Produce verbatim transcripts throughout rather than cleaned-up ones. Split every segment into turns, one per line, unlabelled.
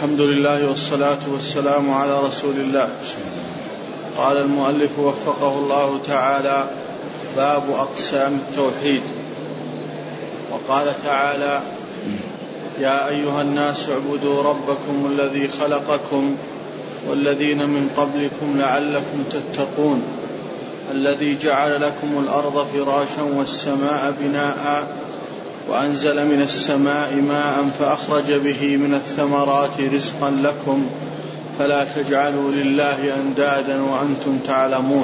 الحمد لله والصلاة والسلام على رسول الله. قال المؤلف وفقه الله تعالى: باب أقسام التوحيد. وقال تعالى: يا أيها الناس اعبدوا ربكم الذي خلقكم والذين من قبلكم لعلكم تتقون الذي جعل لكم الأرض فراشا والسماء بناء وأنزل من السماء ماء فأخرج به من الثمرات رزقا لكم فلا تجعلوا لله أندادا وأنتم تعلمون.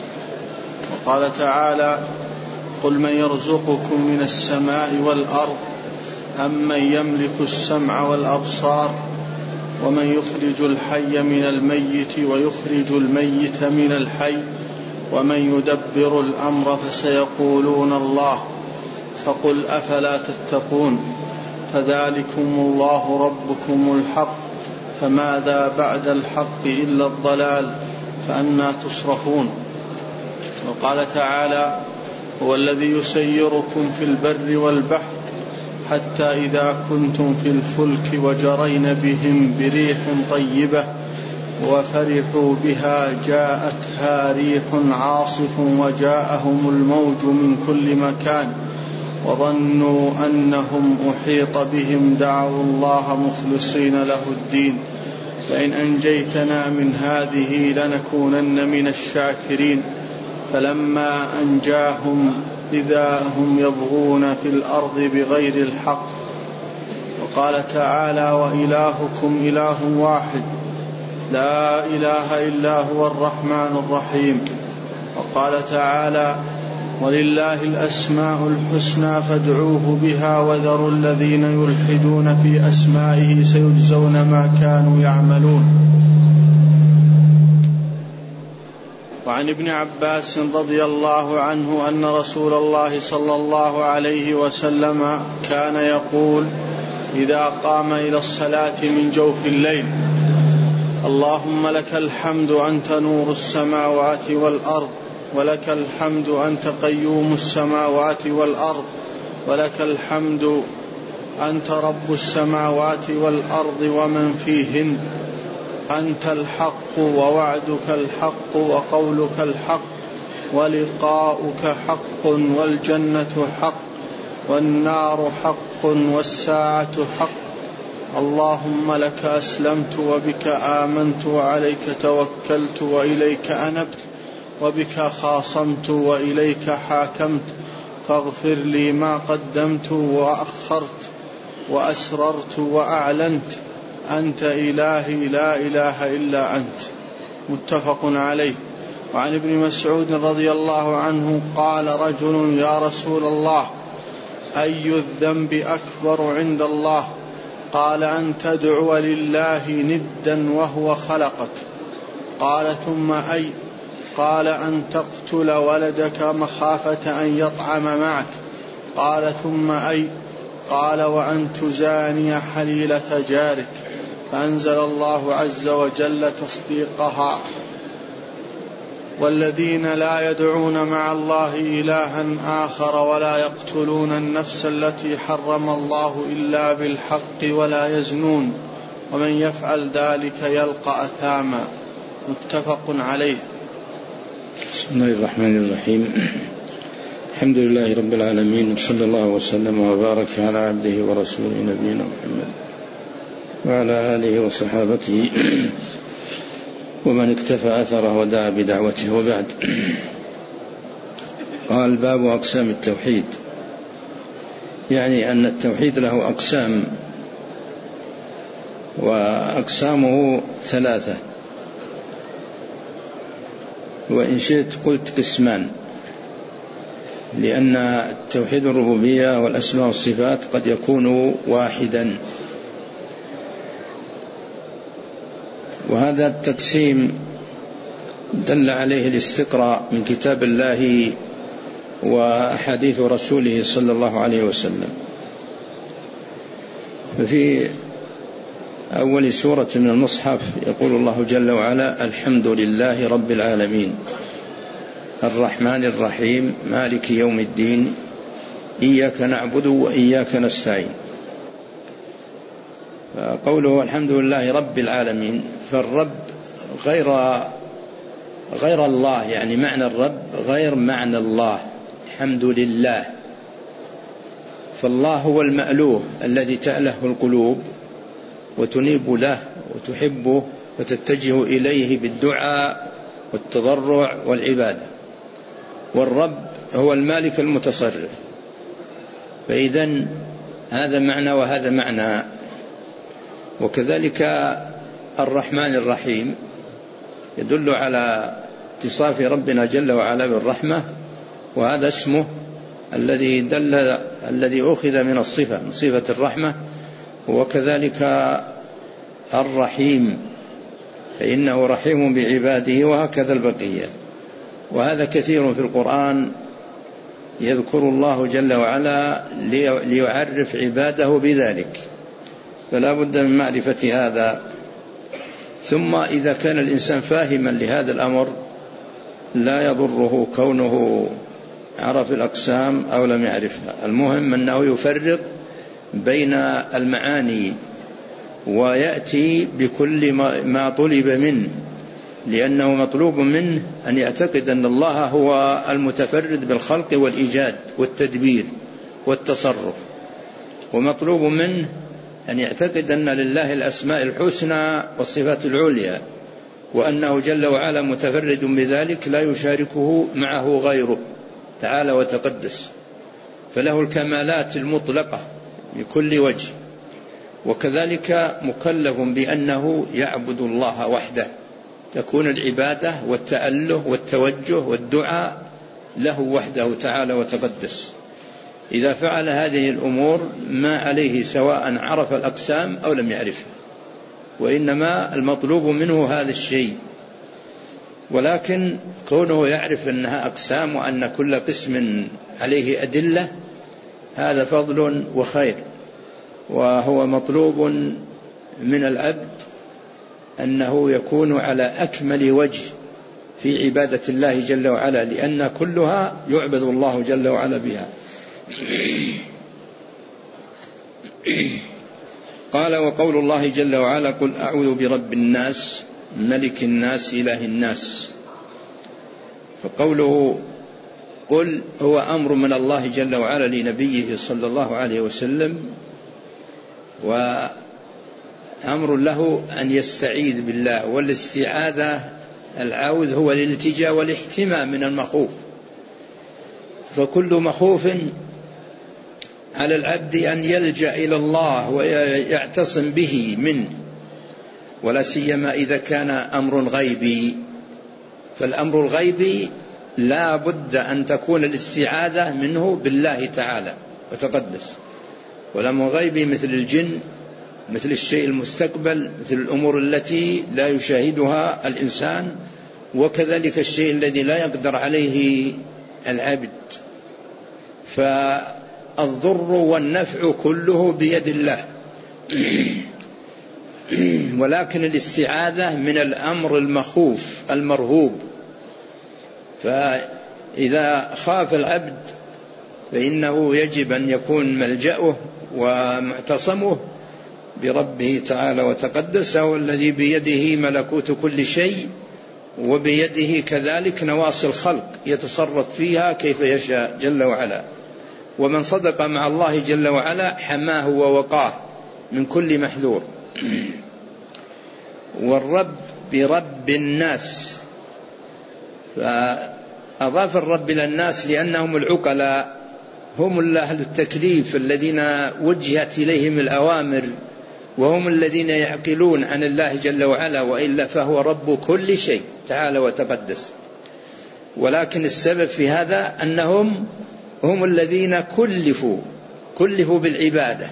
وقال تعالى: قل من يرزقكم من السماء والأرض أم من يملك السمع والأبصار ومن يخرج الحي من الميت ويخرج الميت من الحي ومن يدبر الأمر فسيقولون الله فقل أفلا تتقون فذلكم الله ربكم الحق فماذا بعد الحق إلا الضلال فأنى تصرفون. وقال تعالى: هو الذي يسيركم في البر والبحر حتى إذا كنتم في الفلك وجرين بهم بريح طيبة وفرحوا بها جاءتها ريح عاصف وجاءهم الموج من كل مكان وظنوا أنهم أحيط بهم دعوا الله مخلصين له الدين فإن أنجيتنا من هذه لنكونن من الشاكرين فلما أنجاهم إذا هم يبغون في الأرض بغير الحق. وقال تعالى: وإلهكم إله واحد لا إله إلا هو الرحمن الرحيم. وقال تعالى: ولله الأسماء الحسنى فادعوه بها وذروا الذين يلحدون في أسمائه سيجزون ما كانوا يعملون. وعن ابن عباس رضي الله عنه أن رسول الله صلى الله عليه وسلم كان يقول إذا قام إلى الصلاة من جوف الليل: اللهم لك الحمد أنت نور السماوات والأرض ولك الحمد أنت قيوم السماوات والأرض ولك الحمد أنت رب السماوات والأرض ومن فيهن أنت الحق ووعدك الحق وقولك الحق ولقاؤك حق والجنة حق والنار حق والساعة حق. اللهم لك أسلمت وبك آمنت وعليك توكلت وإليك أنبت وبك خاصمت وإليك حاكمت فاغفر لي ما قدمت وأخرت وأسررت وأعلنت أنت إلهي لا إله إلا أنت. متفق عليه. وعن ابن مسعود رضي الله عنه قال رجل: يا رسول الله أي الذنب أكبر عند الله؟ قال: أن تدعو لله ندا وهو خلقك. قال: ثم أي؟ قال: أن تقتل ولدك مخافة أن يطعم معك. قال: ثم أي؟ قال: وأن تزاني حليلة جارك. فأنزل الله عز وجل تصديقها: والذين لا يدعون مع الله إلها آخر ولا يقتلون النفس التي حرم الله إلا بالحق ولا يزنون ومن يفعل ذلك يلقى أثاما. متفق عليه.
بسم الله الرحمن الرحيم. الحمد لله رب العالمين، صلى الله وسلم وبارك على عبده ورسوله نبينا محمد وعلى آله وصحابته ومن اكتفى أثره ودعا بدعوته. وبعد. قال: باب أقسام التوحيد، يعني أن التوحيد له أقسام، وأقسامه ثلاثة، وإن شئت قلت قسمان، لأن التوحيد الربوبية والأسماء والصفات قد يكون واحدا، وهذا التقسيم دل عليه الاستقراء من كتاب الله وأحاديث رسوله صلى الله عليه وسلم. ففي أول سورة من المصحف يقول الله جل وعلا: الحمد لله رب العالمين الرحمن الرحيم مالك يوم الدين إياك نعبد وإياك نستعين. قوله الحمد لله رب العالمين، فالرب غير غير الله، يعني معنى الرب غير معنى الله. الحمد لله، فالله هو المألوه الذي تأله القلوب وتنيب له وتحبه وتتجه إليه بالدعاء والتضرع والعبادة، والرب هو المالك المتصرف. فإذن هذا معنى وهذا معنى. وكذلك الرحمن الرحيم يدل على اتصاف ربنا جل وعلا بالرحمة، وهذا اسمه الذي دل الذي أخذ من الصفة، من صفة الرحمة. وكذلك الرحيم فإنه رحيم بعباده، وهكذا البقية. وهذا كثير في القرآن يذكر الله جل وعلا ليعرف عباده بذلك، فلا بد من معرفة هذا. ثم إذا كان الإنسان فاهما لهذا الأمر لا يضره كونه عرف الأقسام أو لم يعرفها. المهم أنه يفرق بين المعاني ويأتي بكل ما طلب منه، لأنه مطلوب منه أن يعتقد أن الله هو المتفرد بالخلق والإيجاد والتدبير والتصرف، ومطلوب منه أن يعتقد أن لله الأسماء الحسنى والصفات العليا، وأنه جل وعلا متفرد بذلك لا يشاركه معه غيره تعالى وتقدس، فله الكمالات المطلقة بكل وجه. وكذلك مكلف بأنه يعبد الله وحده، تكون العبادة والتأله والتوجه والدعاء له وحده تعالى وتقدس. إذا فعل هذه الأمور ما عليه سواء عرف الأقسام أو لم يعرفها، وإنما المطلوب منه هذا الشيء. ولكن كونه يعرف أنها أقسام وأن كل قسم عليه أدلة، هذا فضل وخير، وهو مطلوب من العبد أنه يكون على أكمل وجه في عبادة الله جل وعلا، لأن كلها يعبد الله جل وعلا بها. قال: وقول الله جل وعلا: قل أعوذ برب الناس ملك الناس إله الناس. فقوله قل هو أمر من الله جل وعلا لنبيه صلى الله عليه وسلم، وأمر له أن يستعيذ بالله. والاستعاذة العوذ هو الالتجاء والاحتماء من المخوف، فكل مخوف على العبد أن يلجأ إلى الله ويعتصم به منه، ولا سيما إذا كان أمر غيبي. فالأمر الغيبي لا بد أن تكون الاستعاذة منه بالله تعالى وتقدس. والأمر الغيبي مثل الجن، مثل الشيء المستقبل، مثل الأمور التي لا يشاهدها الإنسان، وكذلك الشيء الذي لا يقدر عليه العبد. فالضر والنفع كله بيد الله، ولكن الاستعاذة من الأمر المخوف المرهوب. فإذا خاف العبد فإنه يجب أن يكون ملجأه ومعتصمه بربه تعالى وتقدس، هو الذي بيده ملكوت كل شيء، وبيده كذلك نواصي الخلق يتصرف فيها كيف يشاء جل وعلا. ومن صدق مع الله جل وعلا حماه ووقاه من كل محذور. والرب برب الناس، فأضاف الرب إلى الناس لأنهم العقلاء، هم أهل التكليف الذين وجهت إليهم الأوامر، وهم الذين يعقلون عن الله جل وعلا، وإلا فهو رب كل شيء تعالى وتقدس. ولكن السبب في هذا أنهم هم الذين كلفوا كلفوا بالعبادة.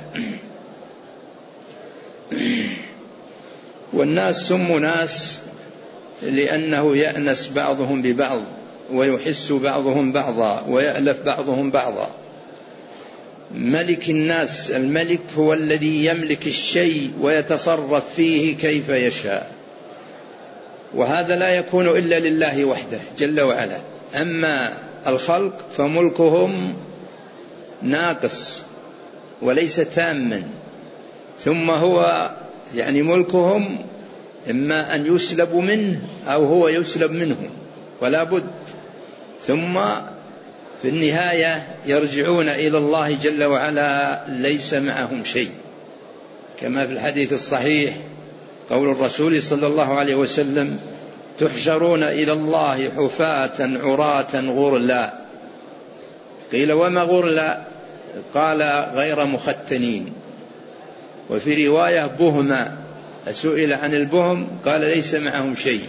والناس سموا ناس لأنه يأنس بعضهم ببعض، ويحس بعضهم بعضا، ويألف بعضهم بعضا. ملك الناس، الملك هو الذي يملك الشيء ويتصرف فيه كيف يشاء، وهذا لا يكون إلا لله وحده جل وعلا. أما الخلق فملكهم ناقص وليس تاما، ثم هو يعني ملكهم إما أن يسلبوا منه أو هو يسلب منهم، ولا بد. ثم في النهاية يرجعون إلى الله جل وعلا ليس معهم شيء، كما في الحديث الصحيح قول الرسول صلى الله عليه وسلم: تحشرون إلى الله حفاة عراة غرلا. قيل: وما غرلا؟ قال: غير مختنين. وفي رواية: بهما. سئل عن البهم قال: ليس معهم شيء.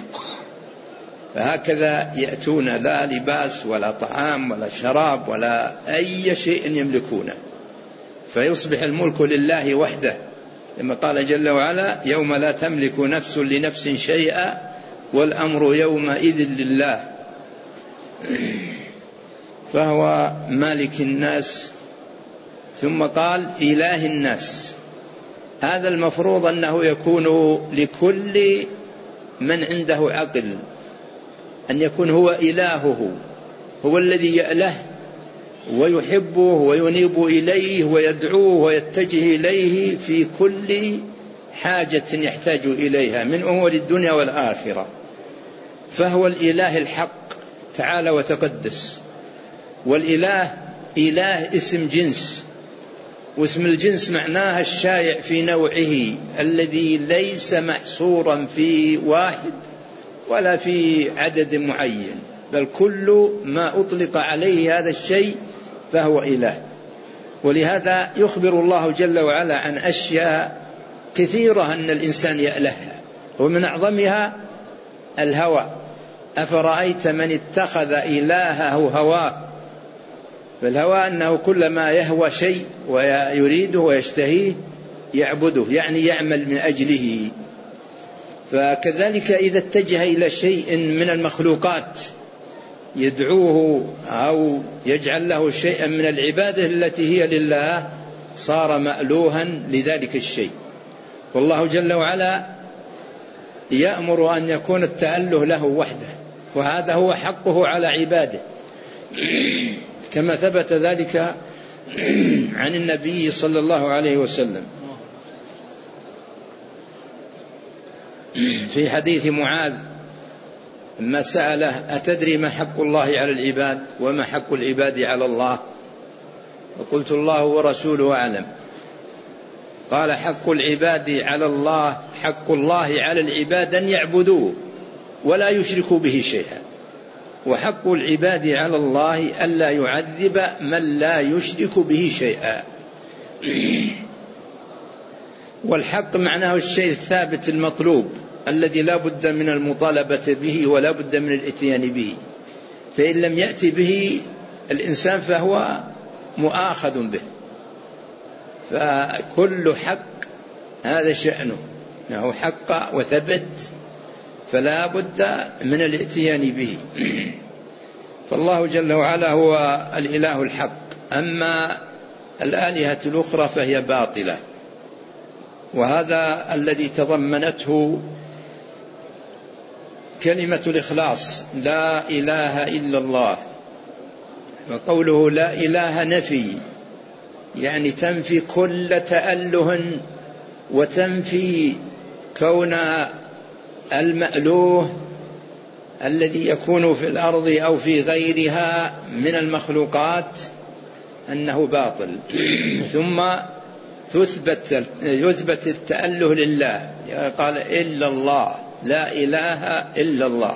فهكذا يأتون، لا لباس ولا طعام ولا شراب ولا أي شيء يملكونه، فيصبح الملك لله وحده، لما قال جل وعلا: يوم لا تملك نفس لنفس شيئا والأمر يومئذ لله. فهو مالك الناس. ثم قال: إله الناس. هذا المفروض أنه يكون لكل من عنده عقل، أن يكون هو إلهه، هو الذي يأله ويحبه وينيب إليه ويدعوه ويتجه إليه في كل حاجة يحتاج إليها من أمور الدنيا والآخرة. فهو الإله الحق تعالى وتقدس. والإله إله اسم جنس، واسم الجنس معناها الشائع في نوعه الذي ليس محصورا في واحد ولا في عدد معين، بل كل ما أطلق عليه هذا الشيء فهو إله. ولهذا يخبر الله جل وعلا عن أشياء كثيرة أن الإنسان يألهها، ومن أعظمها الهوى. أفرأيت من اتخذ إلهه هواه. فالهوى أنه كلما يهوى شيء ويريده ويشتهيه يعبده، يعني يعمل من أجله. فكذلك إذا اتجه إلى شيء من المخلوقات يدعوه أو يجعل له شيئا من العبادة التي هي لله صار مألوها لذلك الشيء. والله جل وعلا يأمر أن يكون التأله له وحده، وهذا هو حقه على عباده، كما ثبت ذلك عن النبي صلى الله عليه وسلم في حديث معاذ لما سأله: أتدري ما حق الله على العباد وما حق العباد على الله؟ وقلت: الله ورسوله أعلم. قال: حق العباد على الله حق الله على العباد أن يعبدوه ولا يشركوا به شيئا، وحق العباد على الله ألا يعذب من لا يشرك به شيئا. والحق معناه الشيء الثابت المطلوب الذي لا بد من المطالبة به ولا بد من الاتيان به، فإن لم يأتي به الإنسان فهو مؤاخذ به. فكل حق هذا شأنه، إنه حق وثبت فلا بد من الاتيان به. فالله جل وعلا هو الإله الحق، أما الآلهة الأخرى فهي باطلة. وهذا الذي تضمنته كلمة الإخلاص: لا إله إلا الله. وقوله لا إله نفي، يعني تنفي كل تأله وتنفي كون المألوه الذي يكون في الأرض أو في غيرها من المخلوقات أنه باطل. ثم تثبت يثبت التأله لله، قال: إلا الله، لا إله إلا الله.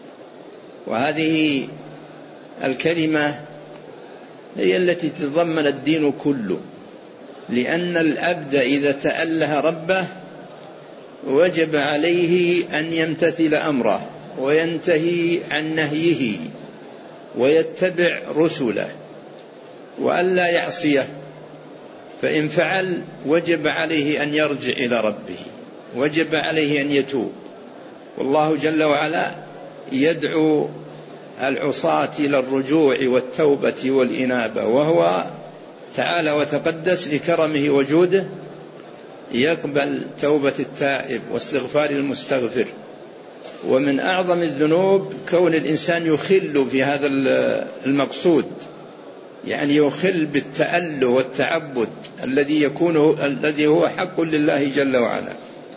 وهذه الكلمة هي التي تضمن الدين كله، لأن العبد إذا تأله ربه وجب عليه أن يمتثل أمره وينتهي عن نهيه ويتبع رسله وألا يعصيه. فإن فعل وجب عليه أن يرجع إلى ربه، وجب عليه أن يتوب. والله جل وعلا يدعو العصاة إلى الرجوع والتوبة والإنابة، وهو تعالى وتقدس لكرمه وجوده يقبل توبة التائب واستغفار المستغفر. ومن أعظم الذنوب كون الإنسان يخل في هذا المقصود، يعني يخل بالتأله والتعبد الذي يكون الذي هو حق لله جل وعلا.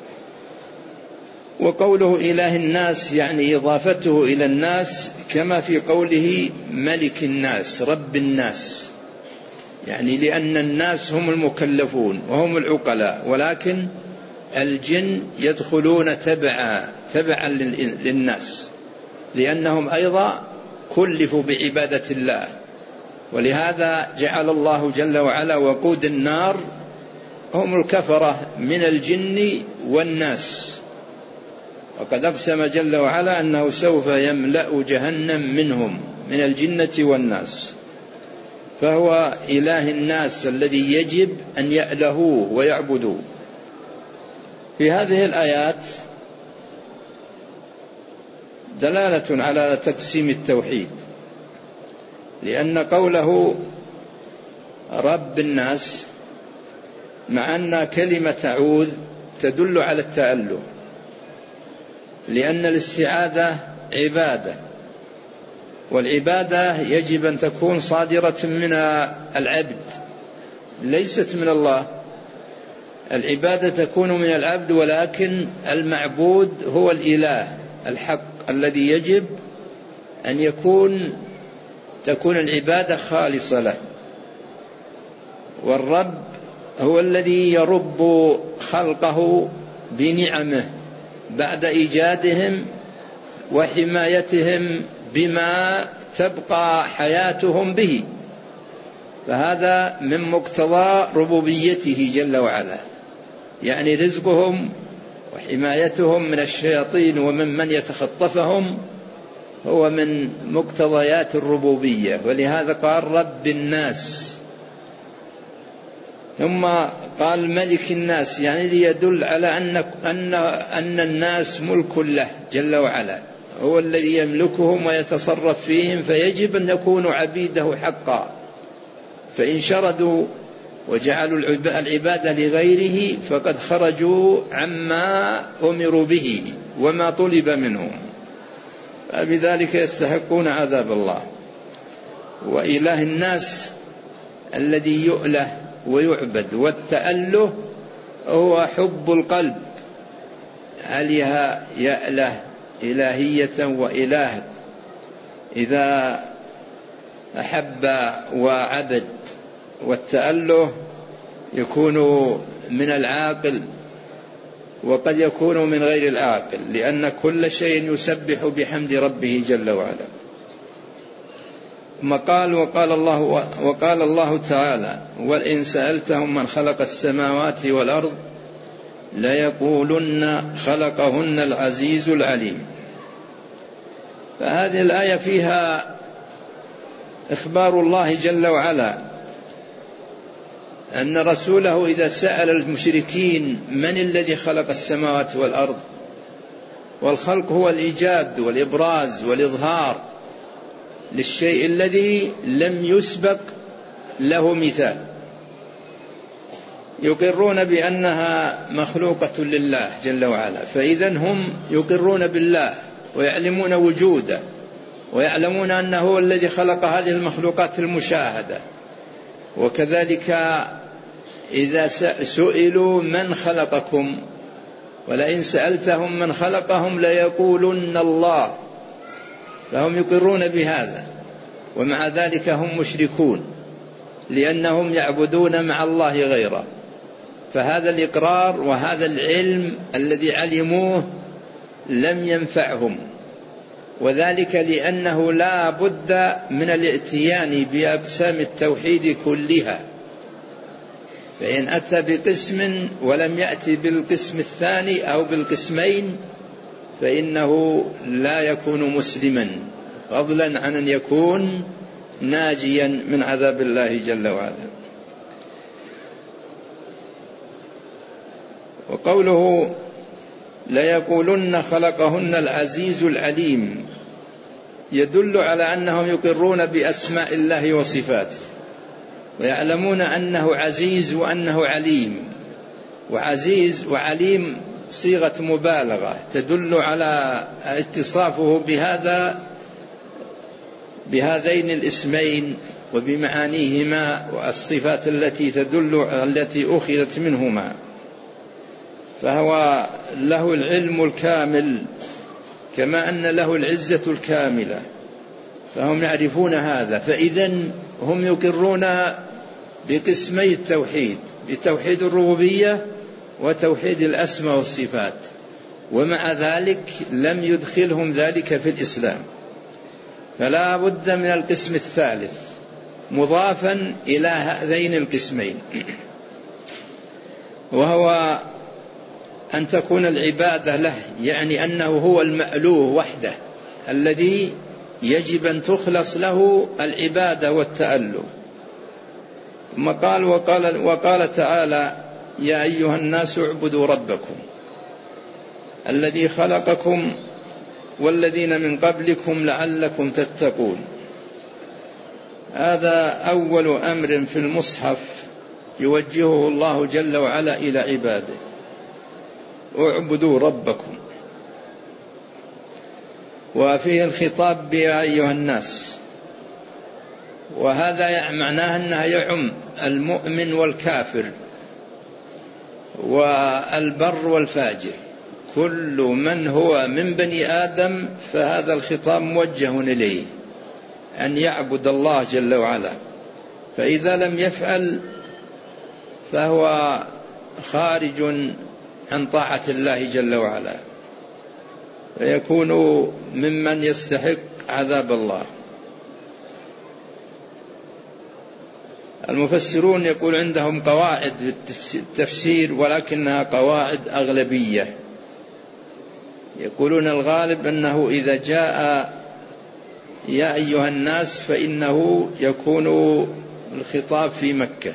وقوله إله الناس يعني إضافته إلى الناس، كما في قوله ملك الناس رب الناس، يعني لأن الناس هم المكلفون وهم العقلاء، ولكن الجن يدخلون تبعا تبعا للناس، لأنهم أيضا كلفوا بعبادة الله. ولهذا جعل الله جل وعلا وقود النار هم الكفرة من الجن والناس، وقد أقسم جل وعلا أنه سوف يملأ جهنم منهم من الجنة والناس. فهو إله الناس الذي يجب أن يألهوه ويعبدوه. في هذه الآيات دلالة على تقسيم التوحيد، لأن قوله رب الناس مع أن كلمة أعوذ تدل على التأله، لأن الاستعاذة عبادة، والعبادة يجب أن تكون صادرة من العبد ليست من الله. العبادة تكون من العبد، ولكن المعبود هو الإله الحق الذي يجب أن يكون تكون العبادة خالصة له. والرب هو الذي يرب خلقه بنعمه بعد إيجادهم وحمايتهم بما تبقى حياتهم به، فهذا من مقتضى ربوبيته جل وعلا، يعني رزقهم وحمايتهم من الشياطين ومن من يتخطفهم هو من مقتضيات الربوبية. ولهذا قال رب الناس، ثم قال ملك الناس، يعني ليدل على أن, أن, أن الناس ملك له جل وعلا، هو الذي يملكهم ويتصرف فيهم، فيجب أن يكونوا عبيده حقا. فإن شردوا وجعلوا العبادة لغيره فقد خرجوا عما أمروا به وما طلب منهم، فبذلك يستحقون عذاب الله. وإله الناس الذي يؤله ويعبد، والتأله هو حب القلب، أله يأله إلهية وإله، إذا أحب وعبد. والتأله يكون من العاقل وقد يكون من غير العاقل، لأن كل شيء يسبح بحمد ربه جل وعلا. ثم قال وقال الله, وقال الله تعالى وإن سألتهم من خلق السماوات والأرض ليقولن خلقهن العزيز العليم. فهذه الآية فيها إخبار الله جل وعلا أن رسوله إذا سأل المشركين من الذي خلق السماوات والأرض، والخلق هو الإيجاد والإبراز والإظهار للشيء الذي لم يسبق له مثال، يقرون بأنها مخلوقة لله جل وعلا، فإذا هم يقرون بالله ويعلمون وجوده ويعلمون أنه هو الذي خلق هذه المخلوقات المشاهدة. وكذلك إذا سئلوا من خلقكم ولئن سألتهم من خلقهم ليقولن الله، فهم يقرون بهذا، ومع ذلك هم مشركون لأنهم يعبدون مع الله غيره. فهذا الإقرار وهذا العلم الذي علموه لم ينفعهم، وذلك لأنه لا بد من الاتيان بأقسام التوحيد كلها، فإن أتى بقسم ولم يأتي بالقسم الثاني أو بالقسمين فإنه لا يكون مسلما، فضلا عن أن يكون ناجيا من عذاب الله جل وعلا. وقوله ليقولن خلقهن العزيز العليم يدل على أنهم يقرون بأسماء الله وصفاته، ويعلمون أنه عزيز وأنه عليم. وعزيز وعليم صيغة مبالغة تدل على اتصافه بهذا بهذين الاسمين وبمعانيهما والصفات التي تدل التي أخذت منهما، فهو له العلم الكامل كما أن له العزة الكاملة، فهم يعرفون هذا. فإذن هم يقرون بقسمي التوحيد، بتوحيد الربوبية وتوحيد الأسماء والصفات، ومع ذلك لم يدخلهم ذلك في الإسلام، فلا بد من القسم الثالث مضافا إلى هذين القسمين، وهو أن تكون العبادة له، يعني أنه هو المألوه وحده الذي يجب أن تخلص له العبادة والتأله. ثم قال وقال, وقال تعالى: يا أيها الناس اعبدوا ربكم الذي خلقكم والذين من قبلكم لعلكم تتقون. هذا أول أمر في المصحف يوجهه الله جل وعلا إلى عباده: اعبدوا ربكم، وفيه الخطاب بيا أيها الناس، وهذا معناه أنها يعم المؤمن والكافر والبر والفاجر، كل من هو من بني آدم فهذا الخطاب موجه إليه أن يعبد الله جل وعلا، فإذا لم يفعل فهو خارج عن طاعة الله جل وعلا، فيكون ممن يستحق عذاب الله. المفسرون يقول عندهم قواعد التفسير ولكنها قواعد أغلبية، يقولون الغالب أنه إذا جاء يا أيها الناس فإنه يكون الخطاب في مكة،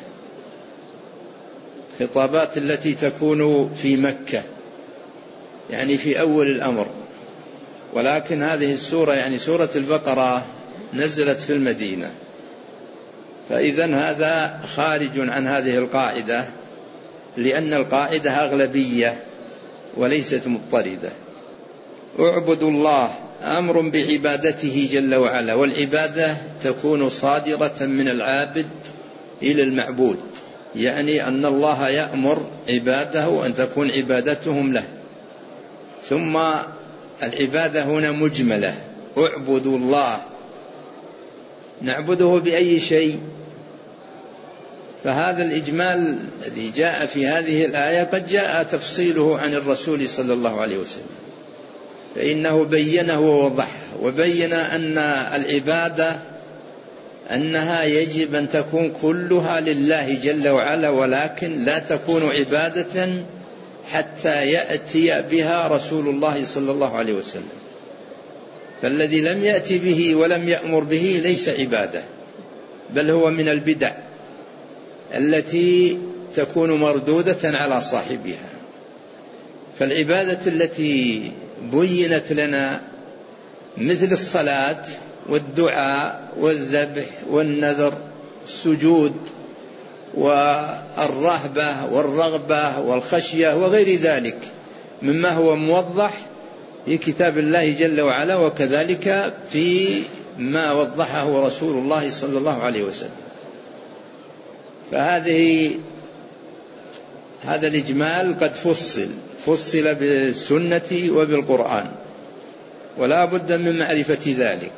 خطابات التي تكون في مكة يعني في أول الأمر، ولكن هذه السورة يعني سورة البقرة نزلت في المدينة، فإذن هذا خارج عن هذه القاعدة، لأن القاعدة أغلبية وليست مضطردة. اعبدوا الله أمر بعبادته جل وعلا، والعبادة تكون صادرة من العابد إلى المعبود، يعني أن الله يأمر عباده أن تكون عبادتهم له. ثم العبادة هنا مجملة: اعبدوا الله، نعبده بأي شيء؟ فهذا الإجمال الذي جاء في هذه الآية قد جاء تفصيله عن الرسول صلى الله عليه وسلم، فإنه بينه ووضحه، وبين أن العبادة أنها يجب أن تكون كلها لله جل وعلا، ولكن لا تكون عبادة حتى يأتي بها رسول الله صلى الله عليه وسلم، فالذي لم يأتي به ولم يأمر به ليس عبادة، بل هو من البدع التي تكون مردودة على صاحبها. فالعبادة التي بينت لنا مثل الصلاة والدعاء والذبح والنذر، السجود والرهبة والرغبة والخشية وغير ذلك مما هو موضح في كتاب الله جل وعلا، وكذلك في ما وضحه رسول الله صلى الله عليه وسلم. فهذه هذا الإجمال قد فصل فصل بالسنة وبالقرآن، ولا بد من معرفة ذلك.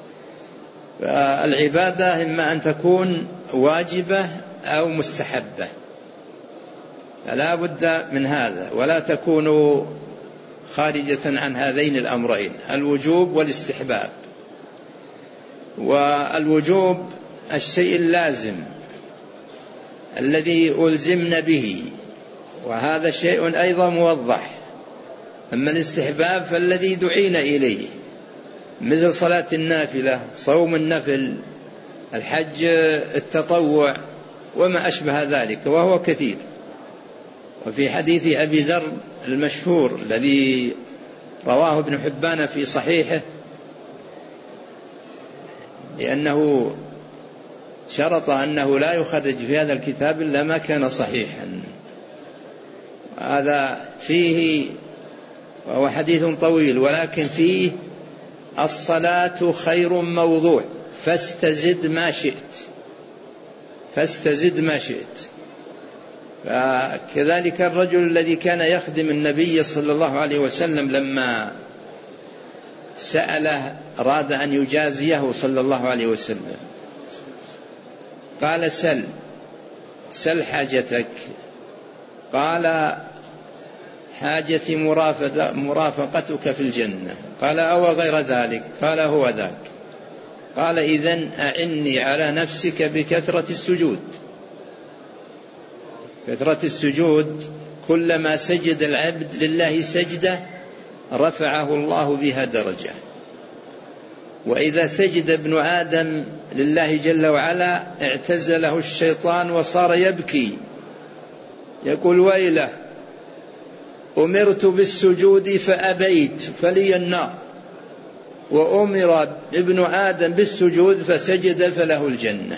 فالعبادة إما أن تكون واجبة أو مستحبة، فلا بد من هذا، ولا تكون خارجة عن هذين الأمرين: الوجوب والاستحباب. والوجوب الشيء اللازم الذي ألزمنا به، وهذا شيء أيضا موضح. أما الاستحباب فالذي دعينا إليه، مثل صلاة النافلة، صوم النفل، الحج التطوع، وما أشبه ذلك، وهو كثير. وفي حديث أبي ذر المشهور الذي رواه ابن حبان في صحيحه، لأنه شرط أنه لا يخرج في هذا الكتاب إلا ما كان صحيحا، هذا فيه، وهو حديث طويل، ولكن فيه: الصلاة خير موضوع فاستزد ما شئت. فاستزد ما شئت. فكذلك الرجل الذي كان يخدم النبي صلى الله عليه وسلم لما سأله أراد أن يجازيه صلى الله عليه وسلم قال سل سل حاجتك. قال حاجتي مرافقتك في الجنة. قال أو غير ذلك؟ قال هو ذاك. قال إذن أعني على نفسك بكثرة السجود. كثرة السجود كلما سجد العبد لله سجدة رفعه الله بها درجة. وإذا سجد ابن آدم لله جل وعلا اعتزله الشيطان وصار يبكي يقول ويله أمرت بالسجود فأبيت فلي النار، وأمر ابن آدم بالسجود فسجد فله الجنة.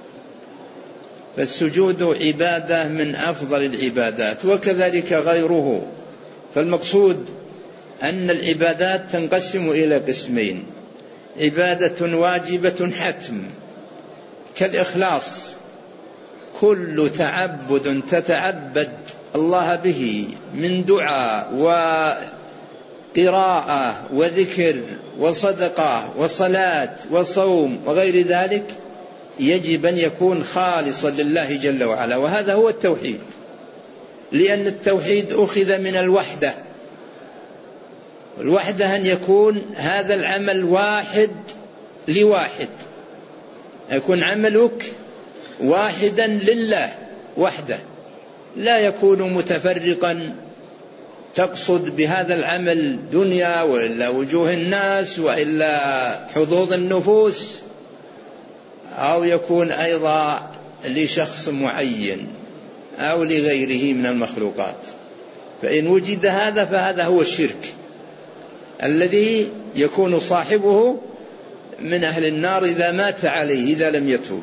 فالسجود عبادة من أفضل العبادات، وكذلك غيره. فالمقصود أن العبادات تنقسم إلى قسمين: عبادة واجبة حتم كالإخلاص، كل تعبد تتعبد الله به من دعاء وقراءة وذكر وصدقة وصلاة وصوم وغير ذلك يجب أن يكون خالصا لله جل وعلا. وهذا هو التوحيد، لأن التوحيد أخذ من الوحدة. الوحدة أن يكون هذا العمل واحد لواحد، يكون عملك واحدا لله وحده، لا يكون متفرقا تقصد بهذا العمل دنيا وإلا وجوه الناس وإلا حظوظ النفوس، أو يكون أيضا لشخص معين أو لغيره من المخلوقات. فإن وجد هذا فهذا هو الشرك الذي يكون صاحبه من أهل النار إذا مات عليه إذا لم يتوب.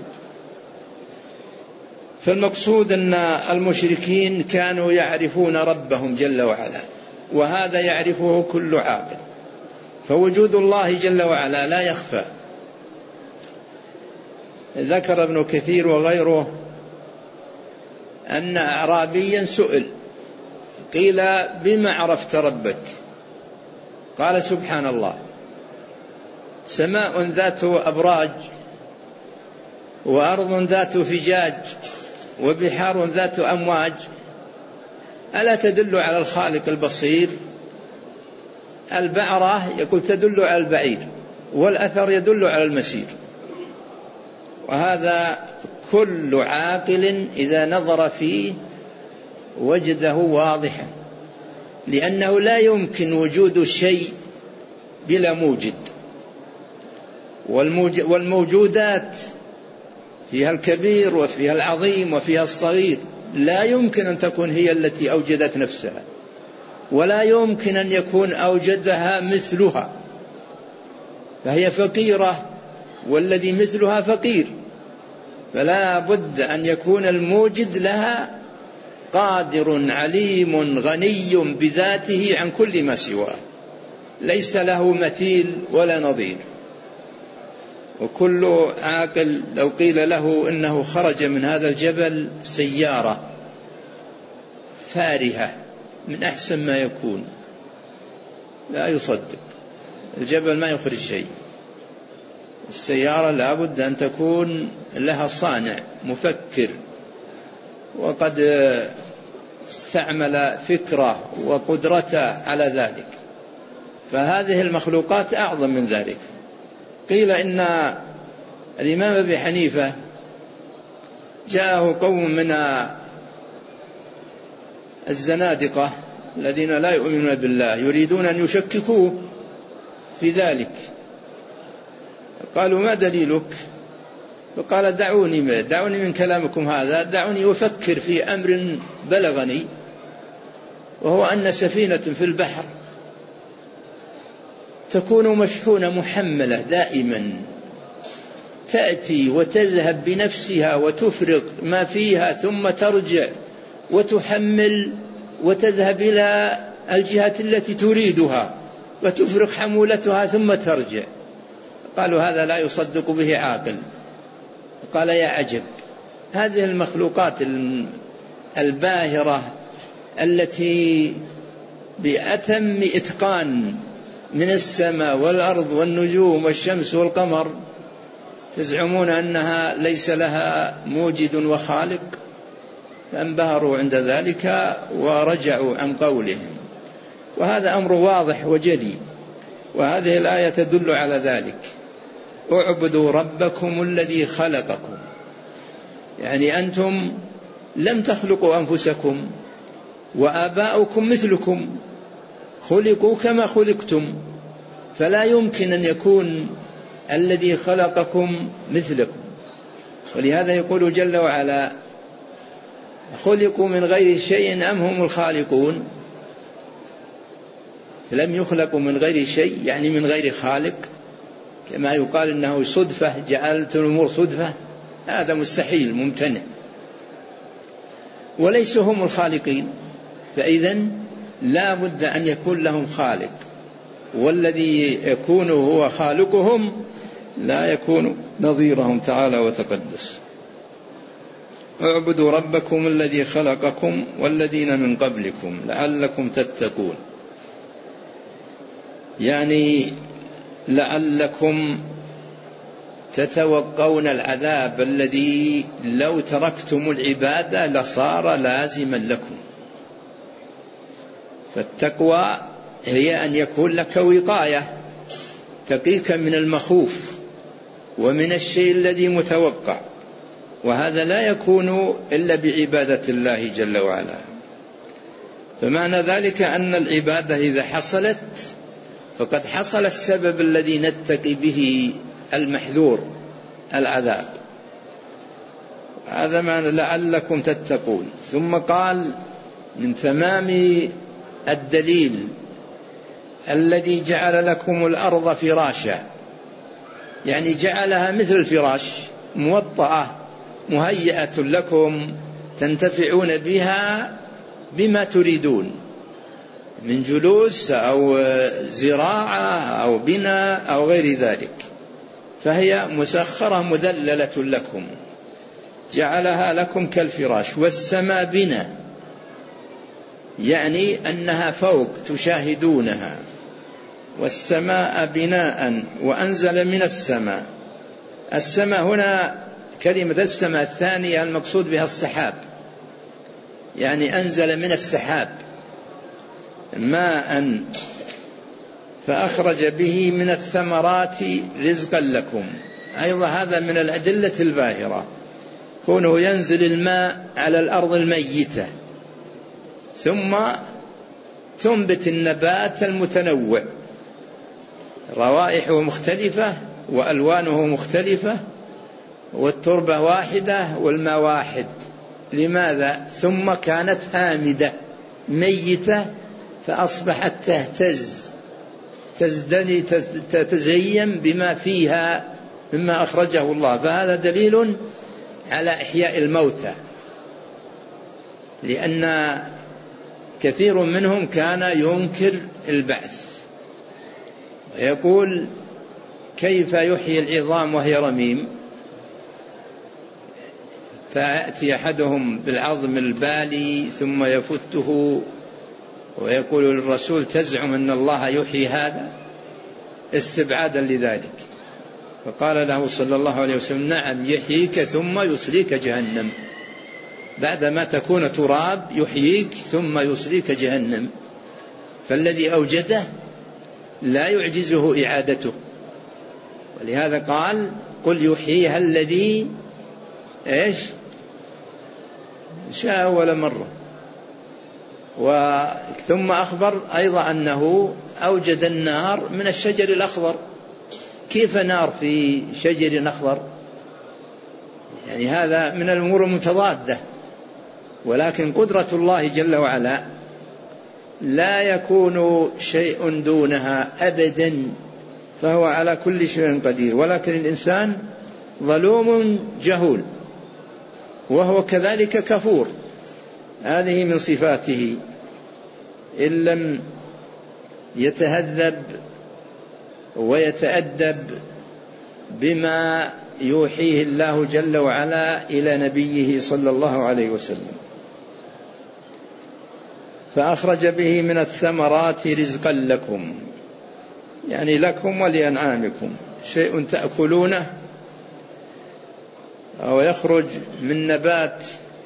فالمقصود أن المشركين كانوا يعرفون ربهم جل وعلا، وهذا يعرفه كل عاقل، فوجود الله جل وعلا لا يخفى. ذكر ابن كثير وغيره أن أعرابيا سئل قيل بما عرفت ربك؟ قال سبحان الله، سماء ذات أبراج، وأرض ذات فجاج، وبحار ذات أمواج، ألا تدل على الخالق البصير؟ البعرة يقول تدل على البعير، والأثر يدل على المسير. وهذا كل عاقل إذا نظر فيه وجده واضحا، لأنه لا يمكن وجود شيء بلا موجد، والموجودات فيها الكبير وفيها العظيم وفيها الصغير، لا يمكن أن تكون هي التي أوجدت نفسها، ولا يمكن أن يكون أوجدها مثلها، فهي فقيرة والذي مثلها فقير. فلا بد أن يكون الموجد لها قادر عليم غني بذاته عن كل ما سواه، ليس له مثيل ولا نظير. وكل عاقل لو قيل له إنه خرج من هذا الجبل سيارة فارهة من أحسن ما يكون لا يصدق، الجبل ما يخرج شيء. السيارة لا بد أن تكون لها صانع مفكر وقد استعمل فكرة وقدرته على ذلك، فهذه المخلوقات أعظم من ذلك. قيل إن الإمام أبي حنيفة جاءه قوم من الزنادقة الذين لا يؤمنون بالله يريدون أن يشككوه في ذلك، قالوا ما دليلك؟ فقال دعوني دعوني من كلامكم هذا، دعوني أفكر في أمر بلغني، وهو أن سفينة في البحر تكون مشحونة محملة دائما، تأتي وتذهب بنفسها وتفرق ما فيها ثم ترجع وتحمل وتذهب إلى الجهة التي تريدها وتفرق حمولتها ثم ترجع. قالوا هذا لا يصدق به عاقل. قال يا عجب، هذه المخلوقات الباهرة التي بأتم إتقان من السماء والأرض والنجوم والشمس والقمر، تزعمون أنها ليس لها موجد وخالق؟ فانبهروا عند ذلك ورجعوا عن قولهم، وهذا أمر واضح وجلي، وهذه الآية تدل على ذلك. اعبدوا ربكم الذي خلقكم، يعني أنتم لم تخلقوا أنفسكم، وآباؤكم مثلكم خلقوا كما خلقتم، فلا يمكن أن يكون الذي خلقكم مثلكم. ولهذا يقول جل وعلا: خلقوا من غير شيء أم هم الخالقون؟ لم يخلقوا من غير شيء يعني من غير خالق، كما يقال إنه صدفة، جعلت الأمور صدفة، هذا مستحيل ممتنع، وليسوا هم الخالقين. فإذن لا بد أن يكون لهم خالق، والذي يكون هو خالقهم لا يكون نظيرهم تعالى وتقدس. اعبدوا ربكم الذي خلقكم والذين من قبلكم لعلكم تتقون، يعني لعلكم تتوقون العذاب الذي لو تركتم العبادة لصار لازما لكم. فالتقوى هي أن يكون لك وقاية تقيك من المخوف ومن الشيء الذي متوقع، وهذا لا يكون إلا بعبادة الله جل وعلا. فمعنى ذلك أن العبادة إذا حصلت فقد حصل السبب الذي نتقي به المحذور العذاب. هذا معنى لعلكم تتقون. ثم قال: من تمام الدليل الذي جعل لكم الأرض فراشا، يعني جعلها مثل الفراش موطأة مهيئة لكم تنتفعون بها بما تريدون من جلوس أو زراعة أو بناء أو غير ذلك، فهي مسخرة مدللة لكم، جعلها لكم كالفراش. والسماء بنا، يعني أنها فوق تشاهدونها. والسماء بناء وأنزل من السماء. السماء هنا كلمة السماء الثانية المقصود بها السحاب، يعني أنزل من السحاب ماء فأخرج به من الثمرات رزقا لكم. أيضا هذا من الأدلة الباهرة، كونه ينزل الماء على الأرض الميتة ثم تنبت النبات المتنوع، روائحه مختلفة وألوانه مختلفة، والتربة واحدة والماء واحد. لماذا؟ ثم كانت هامدة ميتة فأصبحت تهتز تزدني تتزين بما فيها مما أخرجه الله. فهذا دليل على إحياء الموتى، لأن كثير منهم كان ينكر البعث ويقول: كيف يحيي العظام وهي رميم؟ فيأتي أحدهم بالعظم البالي ثم يفته ويقول للرسول: تزعم أن الله يحيي هذا؟ استبعادا لذلك. فقال له صلى الله عليه وسلم: نعم يحييك ثم يصليك جهنم، بعدما تكون تراب يحييك ثم يصليك جهنم. فالذي أوجده لا يعجزه إعادته، ولهذا قال: قل يحييها الذي إيش شاء أول مرة. ثم أخبر أيضا أنه أوجد النار من الشجر الأخضر. كيف نار في شجر أخضر؟ يعني هذا من الأمور المتضادة، ولكن قدرة الله جل وعلا لا يكون شيء دونها أبدا، فهو على كل شيء قدير. ولكن الإنسان ظلوم جهول، وهو كذلك كفور، هذه من صفاته. إن لم يتهذب ويتأدب بما يوحيه الله جل وعلا إلى نبيه صلى الله عليه وسلم، فأخرج به من الثمرات رزقا لكم، يعني لكم ولأنعامكم، شيء تأكلونه أو يخرج من نبات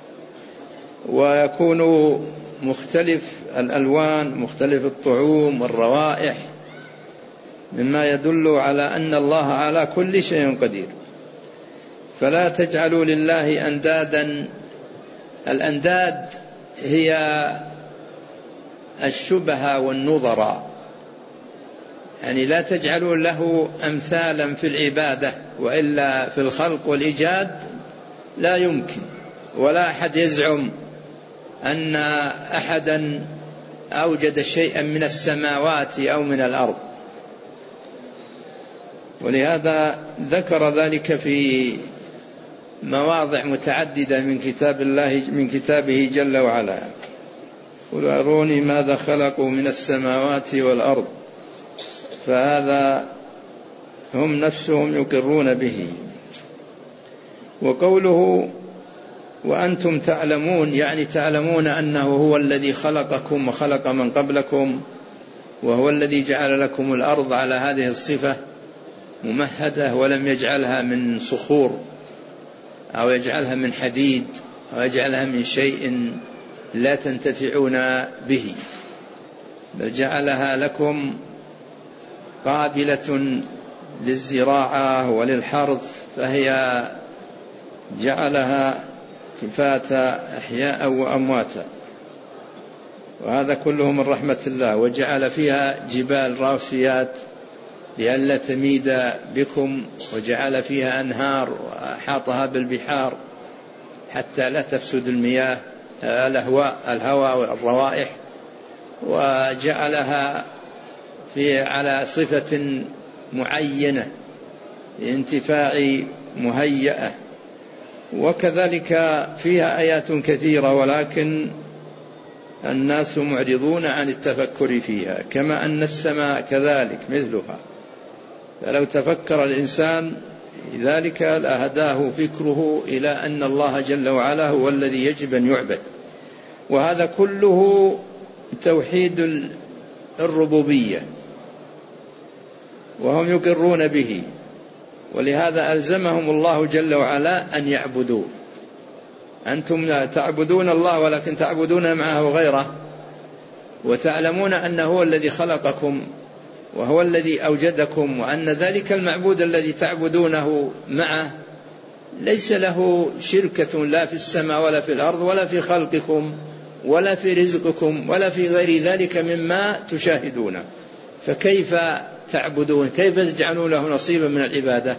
ويكون مختلف الألوان مختلف الطعوم والروائح، مما يدل على أن الله على كل شيء قدير. فلا تجعلوا لله أندادا. الأنداد هي الشبهة والنظراء، يعني لا تجعلوا له أمثالا في العبادة، وإلا في الخلق والإيجاد لا يمكن، ولا أحد يزعم أن أحدا أوجد شيئا من السماوات أو من الأرض. ولهذا ذكر ذلك في مواضع متعددة من كتاب الله من كتابه جل وعلا: قل أروني ماذا خلقوا من السماوات والأرض، فهذا هم نفسهم يقرون به. وقوله وأنتم تعلمون، يعني تعلمون أنه هو الذي خلقكم وخلق من قبلكم، وهو الذي جعل لكم الأرض على هذه الصفة ممهدة، ولم يجعلها من صخور أو يجعلها من حديد أو يجعلها من شيء لا تنتفعون به، بل جعلها لكم قابلة للزراعة وللحرث، فهي جعلها كفاة أحياء وأمواتا، وهذا كله من رحمة الله. وجعل فيها جبال راسيات لئلا تميد بكم، وجعل فيها أنهار وأحاطها بالبحار حتى لا تفسد المياه الهواء الهواء والروائح، وجعلها في على صفة معينة لانتفاع مهيئة. وكذلك فيها آيات كثيرة، ولكن الناس معرضون عن التفكر فيها، كما أن السماء كذلك مثلها، فلو تفكر الإنسان ذلك لأهداه فكره إلى أن الله جل وعلا هو الذي يجب أن يعبد. وهذا كله توحيد الربوبية، وهم يقرون به، ولهذا ألزمهم الله جل وعلا أن يعبدوه. أنتم لا تعبدون الله ولكن تعبدون معه غيره، وتعلمون أنه هو الذي خلقكم وهو الذي أوجدكم، وأن ذلك المعبود الذي تعبدونه معه ليس له شركة لا في السماء ولا في الأرض ولا في خلقكم ولا في رزقكم ولا في غير ذلك مما تشاهدون، فكيف تعبدون؟ كيف تجعلون له نصيبا من العبادة؟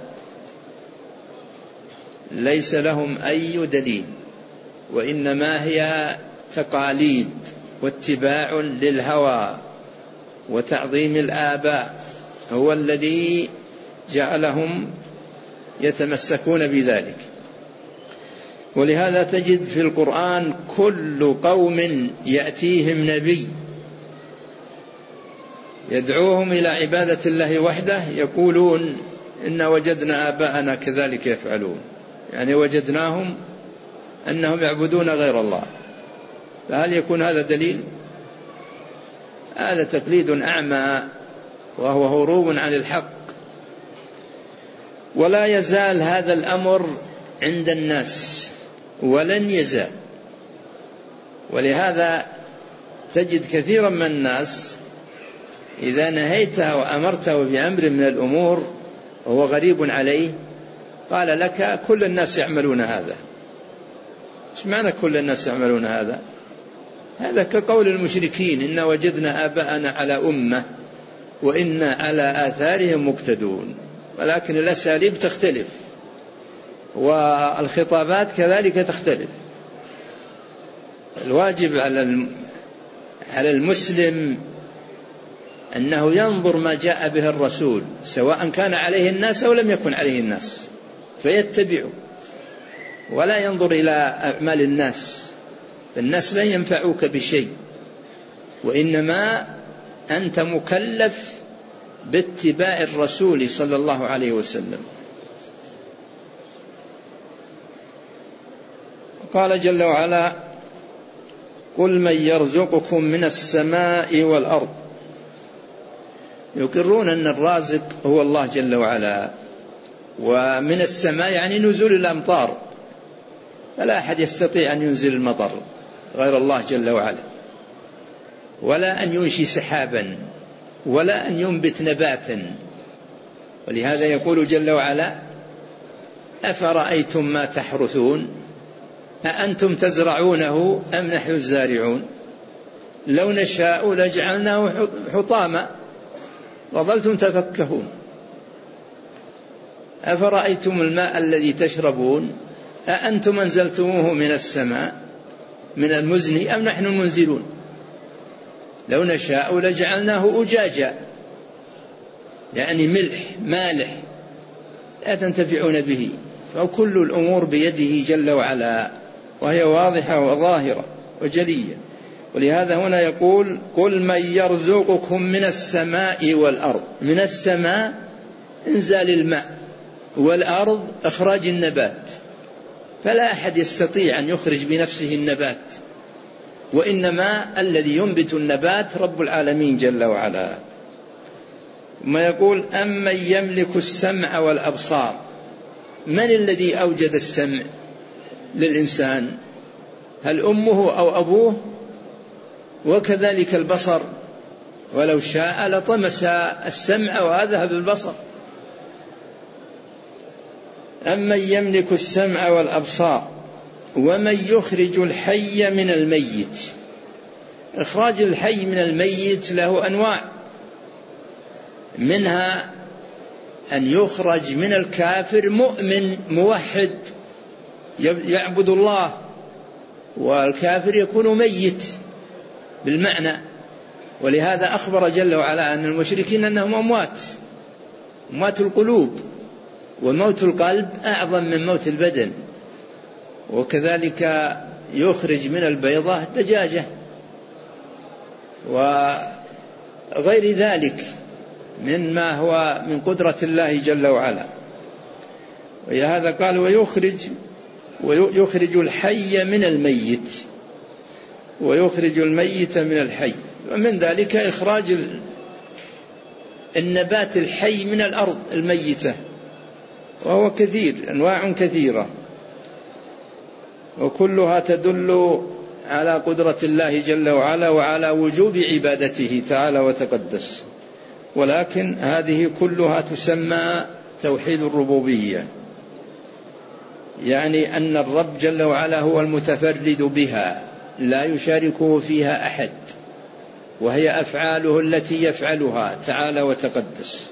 ليس لهم أي دليل، وإنما هي تقاليد واتباع للهوى وتعظيم الآباء هو الذي جعلهم يتمسكون بذلك. ولهذا تجد في القرآن كل قوم يأتيهم نبي يدعوهم إلى عبادة الله وحده يقولون إن وجدنا آباءنا كذلك يفعلون، يعني وجدناهم أنهم يعبدون غير الله. فهل يكون هذا دليل؟ هذا تقليد أعمى وهو هروب عن الحق. ولا يزال هذا الأمر عند الناس ولن يزال، ولهذا تجد كثيرا من الناس إذا نهيته وأمرته بأمر من الأمور وهو غريب عليه قال لك كل الناس يعملون هذا. إيش معنى كل الناس يعملون هذا؟ هذا كقول المشركين إن وجدنا آباءنا على أمة وإنا على آثارهم مقتدون، ولكن الأساليب تختلف والخطابات كذلك تختلف. الواجب على المسلم أنه ينظر ما جاء به الرسول سواء كان عليه الناس أو لم يكن عليه الناس فيتبعه، ولا ينظر إلى أعمال الناس، الناس لا ينفعوك بشيء، وإنما أنت مكلف باتباع الرسول صلى الله عليه وسلم. قال جل وعلا قل من يرزقكم من السماء والأرض، يقرون أن الرازق هو الله جل وعلا، ومن السماء يعني نزول الأمطار، فلا أحد يستطيع أن ينزل المطر غير الله جل وعلا، ولا أن ينشي سحابا، ولا أن ينبت نباتا. ولهذا يقول جل وعلا أفرأيتم ما تحرثون أأنتم تزرعونه أم نحن الزارعون لو نشاء لجعلناه حطاما وظلتم تفكهون أفرأيتم الماء الذي تشربون أأنتم أنزلتموه من السماء من المزن أم نحن المنزلون لو نشاء لجعلناه أجاجا، يعني ملح مالح لا تنتفعون به. فكل الأمور بيده جل وعلا، وهي واضحة وظاهرة وجلية. ولهذا هنا يقول قل من يرزقكم من السماء والأرض. من السماء إنزال الماء، والأرض إخراج النبات، فلا أحد يستطيع أن يخرج بنفسه النبات، وإنما الذي ينبت النبات رب العالمين جل وعلا. ما يقول أمن يملك السمع والأبصار، من الذي أوجد السمع للإنسان؟ هل أمه أو أبوه؟ وكذلك البصر، ولو شاء لطمس السمع وأذهب البصر. أمن يملك السمع والأبصار ومن يخرج الحي من الميت. إخراج الحي من الميت له أنواع، منها أن يخرج من الكافر مؤمن موحد يعبد الله، والكافر يكون ميت بالمعنى. ولهذا أخبر جل وعلا عن المشركين أنهم أموات، أموات القلوب، وموت القلب أعظم من موت البدن. وكذلك يخرج من البيضة دجاجة وغير ذلك مما هو من قدرة الله جل وعلا. ولهذا قال ويخرج ويخرج الحي من الميت ويخرج الميت من الحي. ومن ذلك إخراج النبات الحي من الأرض الميتة، وهو كثير، أنواع كثيرة، وكلها تدل على قدرة الله جل وعلا وعلى وجوب عبادته تعالى وتقدس. ولكن هذه كلها تسمى توحيد الربوبية، يعني أن الرب جل وعلا هو المتفرد بها، لا يشاركه فيها أحد، وهي أفعاله التي يفعلها تعالى وتقدس.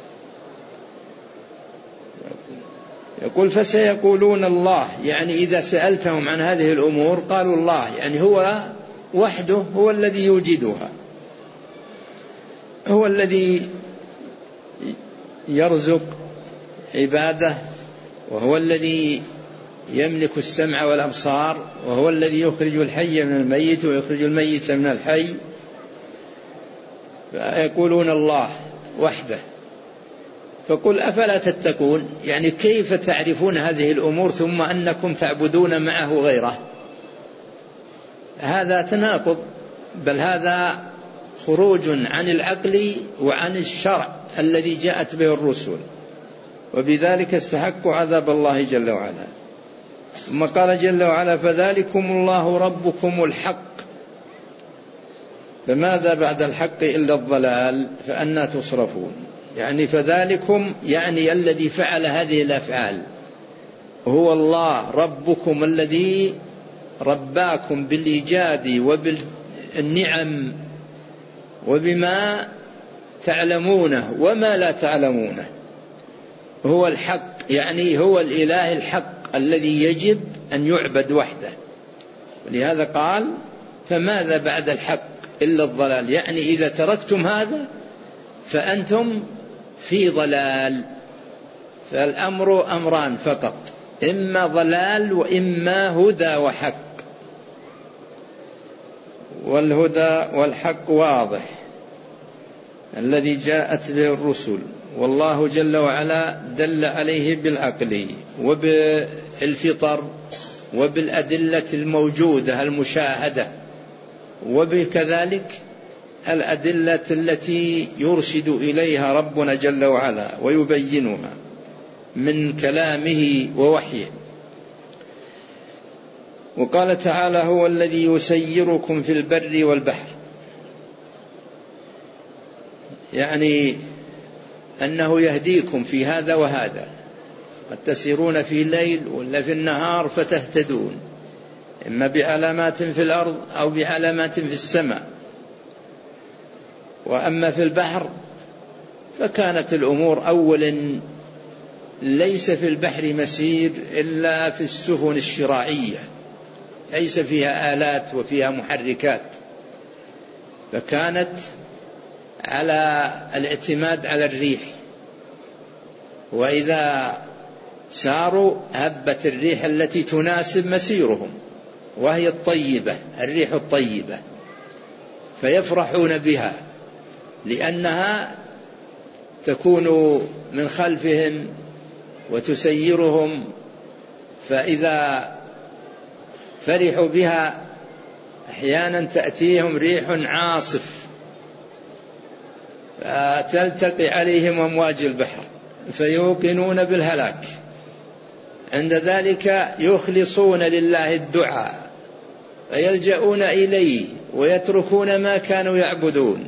يقول فسيقولون الله، يعني إذا سألتهم عن هذه الأمور قالوا الله، يعني هو وحده هو الذي يوجدها، هو الذي يرزق عباده، وهو الذي يملك السمع والأبصار، وهو الذي يخرج الحي من الميت ويخرج الميت من الحي. فيقولون الله وحده. فقل أفلا تتقون، يعني كيف تعرفون هذه الأمور ثم أنكم تعبدون معه غيره؟ هذا تناقض، بل هذا خروج عن العقل وعن الشرع الذي جاءت به الرسل، وبذلك استحقوا عذاب الله جل وعلا. ثم قال جل وعلا فذلكم الله ربكم الحق، فماذا بعد الحق إلا الضلال فأنى تصرفون. يعني فذلكم يعني الذي فعل هذه الأفعال هو الله ربكم الذي رباكم بالإيجاد وبالنعم وبما تعلمونه وما لا تعلمونه. هو الحق، يعني هو الإله الحق الذي يجب أن يعبد وحده. ولهذا قال فماذا بعد الحق إلا الضلال، يعني إذا تركتم هذا فأنتم في ضلال. فالأمر أمران فقط، إما ضلال وإما هدى وحق، والهدى والحق واضح الذي جاءت به الرسل، والله جل وعلا دل عليه بالعقل وبالفطر وبالأدلة الموجودة المشاهدة، وبكذلك الأدلة التي يرشد إليها ربنا جل وعلا ويبينها من كلامه ووحيه. وقال تعالى: هو الذي يسيركم في البر والبحر، يعني أنه يهديكم في هذا وهذا، قد تسيرون في الليل ولا في النهار فتهتدون، إما بعلامات في الأرض أو بعلامات في السماء. وأما في البحر فكانت الأمور أولا ليس في البحر مسير إلا في السفن الشراعية، ليس فيها آلات وفيها محركات، فكانت على الاعتماد على الريح، وإذا ساروا هبت الريح التي تناسب مسيرهم، وهي الطيبة، الريح الطيبة، فيفرحون بها لأنها تكون من خلفهم وتسيرهم، فإذا فرحوا بها أحيانا تأتيهم ريح عاصف فتلتقي عليهم أمواج البحر فيوقنون بالهلاك. عند ذلك يخلصون لله الدعاء فيلجؤون إليه ويتركون ما كانوا يعبدون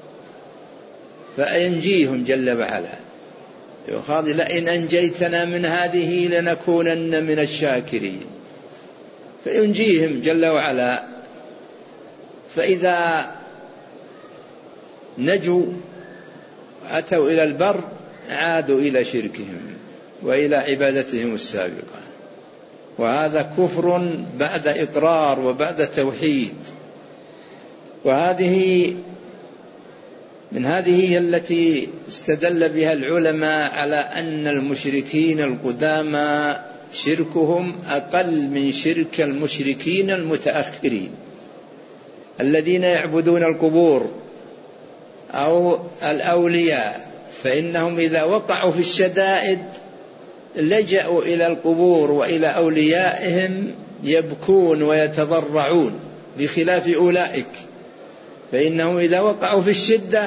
فينجيهم جل وعلا. يقال: لئن أنجيتنا من هذه لنكونن من الشاكرين، فينجيهم جل وعلا. فإذا نجوا أتوا إلى البر عادوا إلى شركهم وإلى عبادتهم السابقة، وهذا كفر بعد إقرار وبعد توحيد. وهذه من هذه هي التي استدل بها العلماء على أن المشركين القدامى شركهم أقل من شرك المشركين المتأخرين الذين يعبدون القبور أو الأولياء، فإنهم إذا وقعوا في الشدائد لجأوا إلى القبور وإلى أوليائهم يبكون ويتضرعون، بخلاف أولئك فإنهم إذا وقعوا في الشدة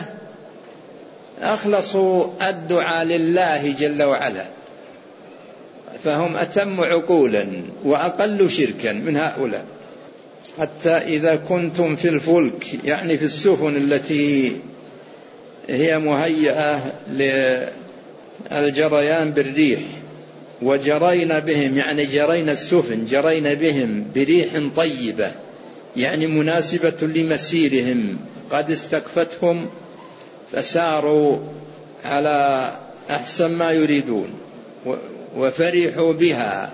أخلصوا الدعاء لله جل وعلا، فهم أتم عقولا وأقل شركا من هؤلاء. حتى إذا كنتم في الفلك، يعني في السفن التي هي مهيئة للجريان بالريح، وجرينا بهم، يعني جرينا السفن جرينا بهم بريح طيبة، يعني مناسبة لمسيرهم، قد استكفتهم فساروا على أحسن ما يريدون وفرحوا بها.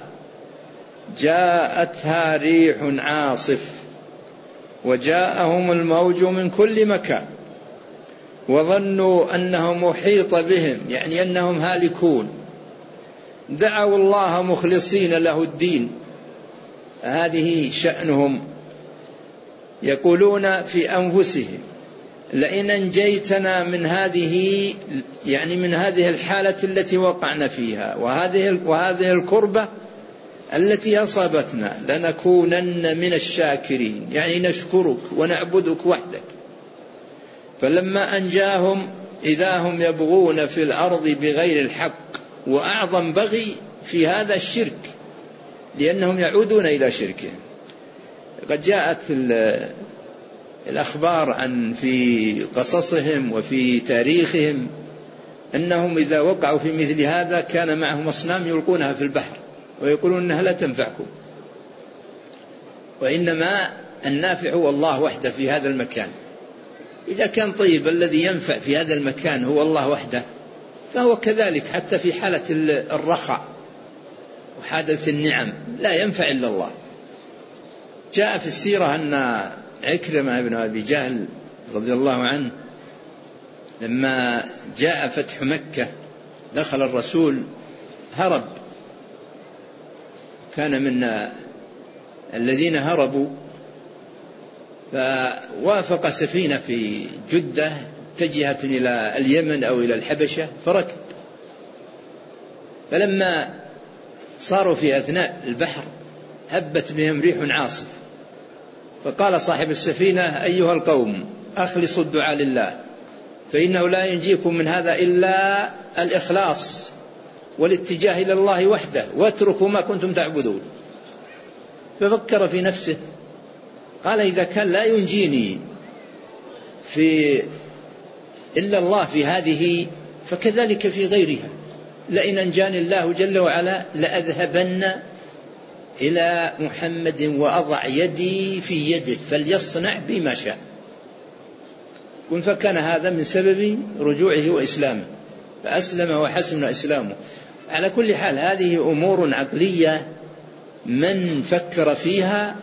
جاءتها ريح عاصف وجاءهم الموج من كل مكان وظنوا أنه محيط بهم، يعني أنهم هالكون، دعوا الله مخلصين له الدين. هذه شأنهم، يقولون في أنفسهم: لئن أنجيتنا من هذه، يعني من هذه الحالة التي وقعنا فيها وهذه وهذه الكربة التي أصابتنا لنكونن من الشاكرين، يعني نشكرك ونعبدك وحدك. فلما أنجاهم إذا هم يبغون في الأرض بغير الحق، وأعظم بغي في هذا الشرك لأنهم يعودون إلى شركهم. قد جاءت الأخبار عن في قصصهم وفي تاريخهم أنهم إذا وقعوا في مثل هذا كان معهم أصنام يلقونها في البحر ويقولون أنها لا تنفعكم، وإنما النافع هو الله وحده في هذا المكان. إذا كان طيب الذي ينفع في هذا المكان هو الله وحده، فهو كذلك حتى في حالة الرخاء وحادث النعم لا ينفع إلا الله. جاء في السيرة أن عكرمة بن أبي جهل رضي الله عنه لما جاء فتح مكة دخل الرسول هرب، كان من الذين هربوا، فوافق سفينة في جدة اتجهة إلى اليمن أو إلى الحبشة فركب، فلما صاروا في أثناء البحر
هبت بهم ريح عاصف، فقال صاحب السفينة: أيها القوم، أخلصوا الدعاء لله، فإنه لا ينجيكم من هذا إلا الإخلاص والاتجاه إلى الله وحده، واتركوا ما كنتم تعبدون. ففكر في نفسه قال: إذا كان لا ينجيني في إلا الله في هذه، فكذلك في غيرها. لئن أنجاني الله جل وعلا لأذهبن إلى محمد وأضع يدي في يده فليصنع بي ما شاء. فكان هذا من سبب رجوعه وإسلامه، فأسلم وحسن إسلامه. على كل حال هذه أمور عقلية من فكر فيها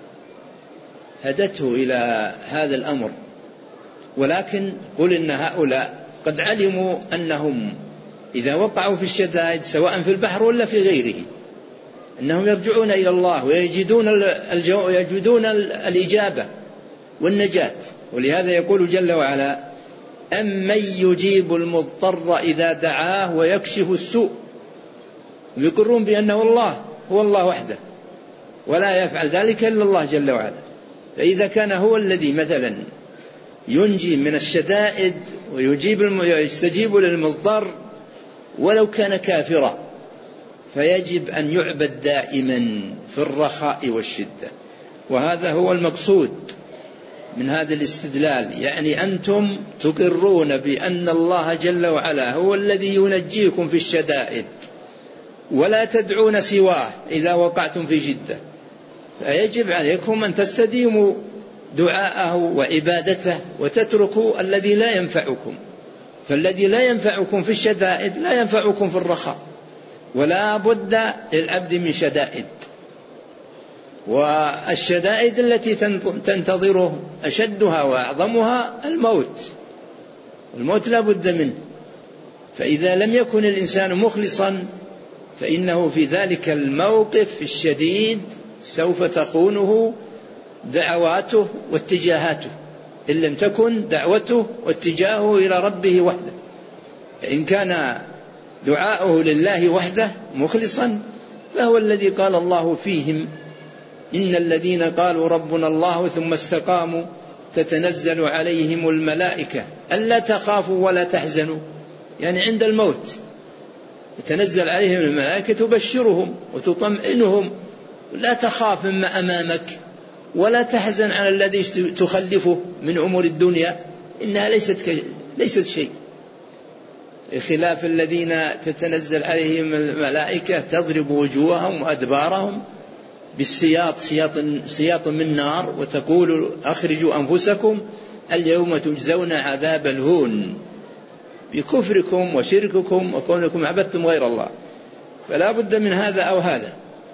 هدته إلى هذا الأمر. ولكن قل إن هؤلاء قد علموا أنهم إذا وقعوا في الشدائد سواء في البحر ولا في غيره أنهم يرجعون إلى الله ويجدون الجو... يجدون الإجابة والنجاة. ولهذا يقول جل وعلا: أمن يجيب المضطر إذا دعاه ويكشف السوء. يقرون بأنه الله هو الله وحده، ولا يفعل ذلك إلا الله جل وعلا. فإذا كان هو الذي مثلا ينجي من الشدائد ويجيب الم... يستجيب للمضطر ولو كان كافرا، فيجب أن يعبد دائما في الرخاء والشدة. وهذا هو المقصود من هذا الاستدلال، يعني أنتم تقرون بأن الله جل وعلا هو الذي ينجيكم في الشدائد ولا تدعون سواه إذا وقعتم في شدة، فيجب عليكم أن تستديموا دعاءه وعبادته وتتركوا الذي لا ينفعكم. فالذي لا ينفعكم في الشدائد لا ينفعكم في الرخاء، ولا بد للعبد من شدائد. والشدائد التي تنتظره أشدها وأعظمها الموت. الموت لا بد منه. فإذا لم يكن الإنسان مخلصا فإنه في ذلك الموقف الشديد سوف تخونه دعواته واتجاهاته، إن لم تكن دعوته واتجاهه إلى ربه وحده. فإن كان دعاؤه لله وحده مخلصا فهو الذي قال الله فيهم: إن الذين قالوا ربنا الله ثم استقاموا تتنزل عليهم الملائكة ألا تخافوا ولا تحزنوا. يعني عند الموت تتنزل عليهم الملائكة تبشرهم وتطمئنهم: لا تخاف مما أمامك ولا تحزن على الذي تخلفه من أمور الدنيا، إنها ليست ليست شيء. خلاف الذين تتنزل عليهم الملائكة تضرب وجوههم وأدبارهم بالسياط، سياط, سياط من نار، وتقول: أخرجوا أنفسكم اليوم تجزون عذاب الهون بكفركم وشرككم وكونكم عبدتم غير الله. فلا بد من هذا أو هذا.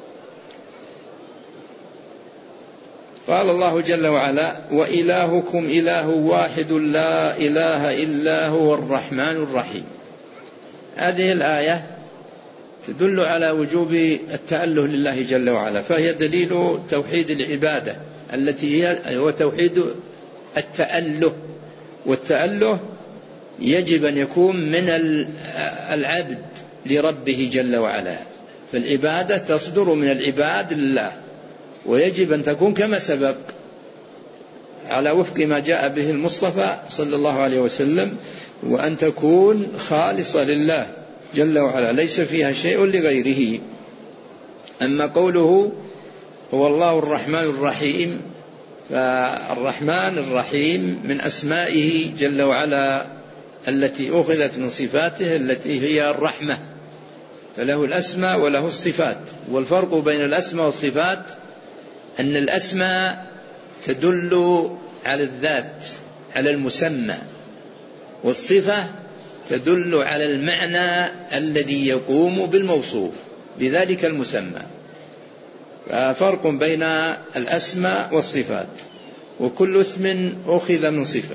قال الله جل وعلا: وإلهكم إله واحد لا إله إلا هو الرحمن الرحيم. هذه الآية تدل على وجوب التأله لله جل وعلا، فهي دليل توحيد العبادة التي هي هو توحيد التأله. والتأله يجب أن يكون من العبد لربه جل وعلا، فالعبادة تصدر من العباد لله، ويجب أن تكون كما سبق على وفق ما جاء به المصطفى صلى الله عليه وسلم، وأن تكون خالصة لله جل وعلا ليس فيها شيء لغيره. أما قوله هو الله الرحمن الرحيم، فالرحمن الرحيم من أسمائه جل وعلا التي أخذت من صفاته التي هي الرحمة، فله الأسماء وله الصفات. والفرق بين الأسماء والصفات أن الأسماء تدل على الذات على المسمى، والصفة تدل على المعنى الذي يقوم بالموصوف بذلك المسمى. ففرق بين الأسماء والصفات، وكل اسم أخذ من صفة.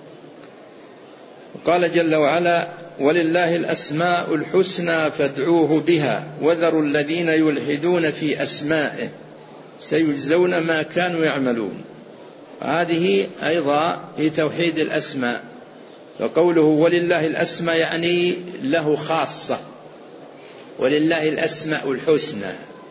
قال جل وعلا: ولله الأسماء الحسنى فادعوه بها وذروا الذين يلحدون في أسمائه سيجزون ما كانوا يعملون. هذه أيضا هي توحيد الأسماء. وقوله ولله الأسماء يعني له خاصة، ولله الأسماء الحسنى،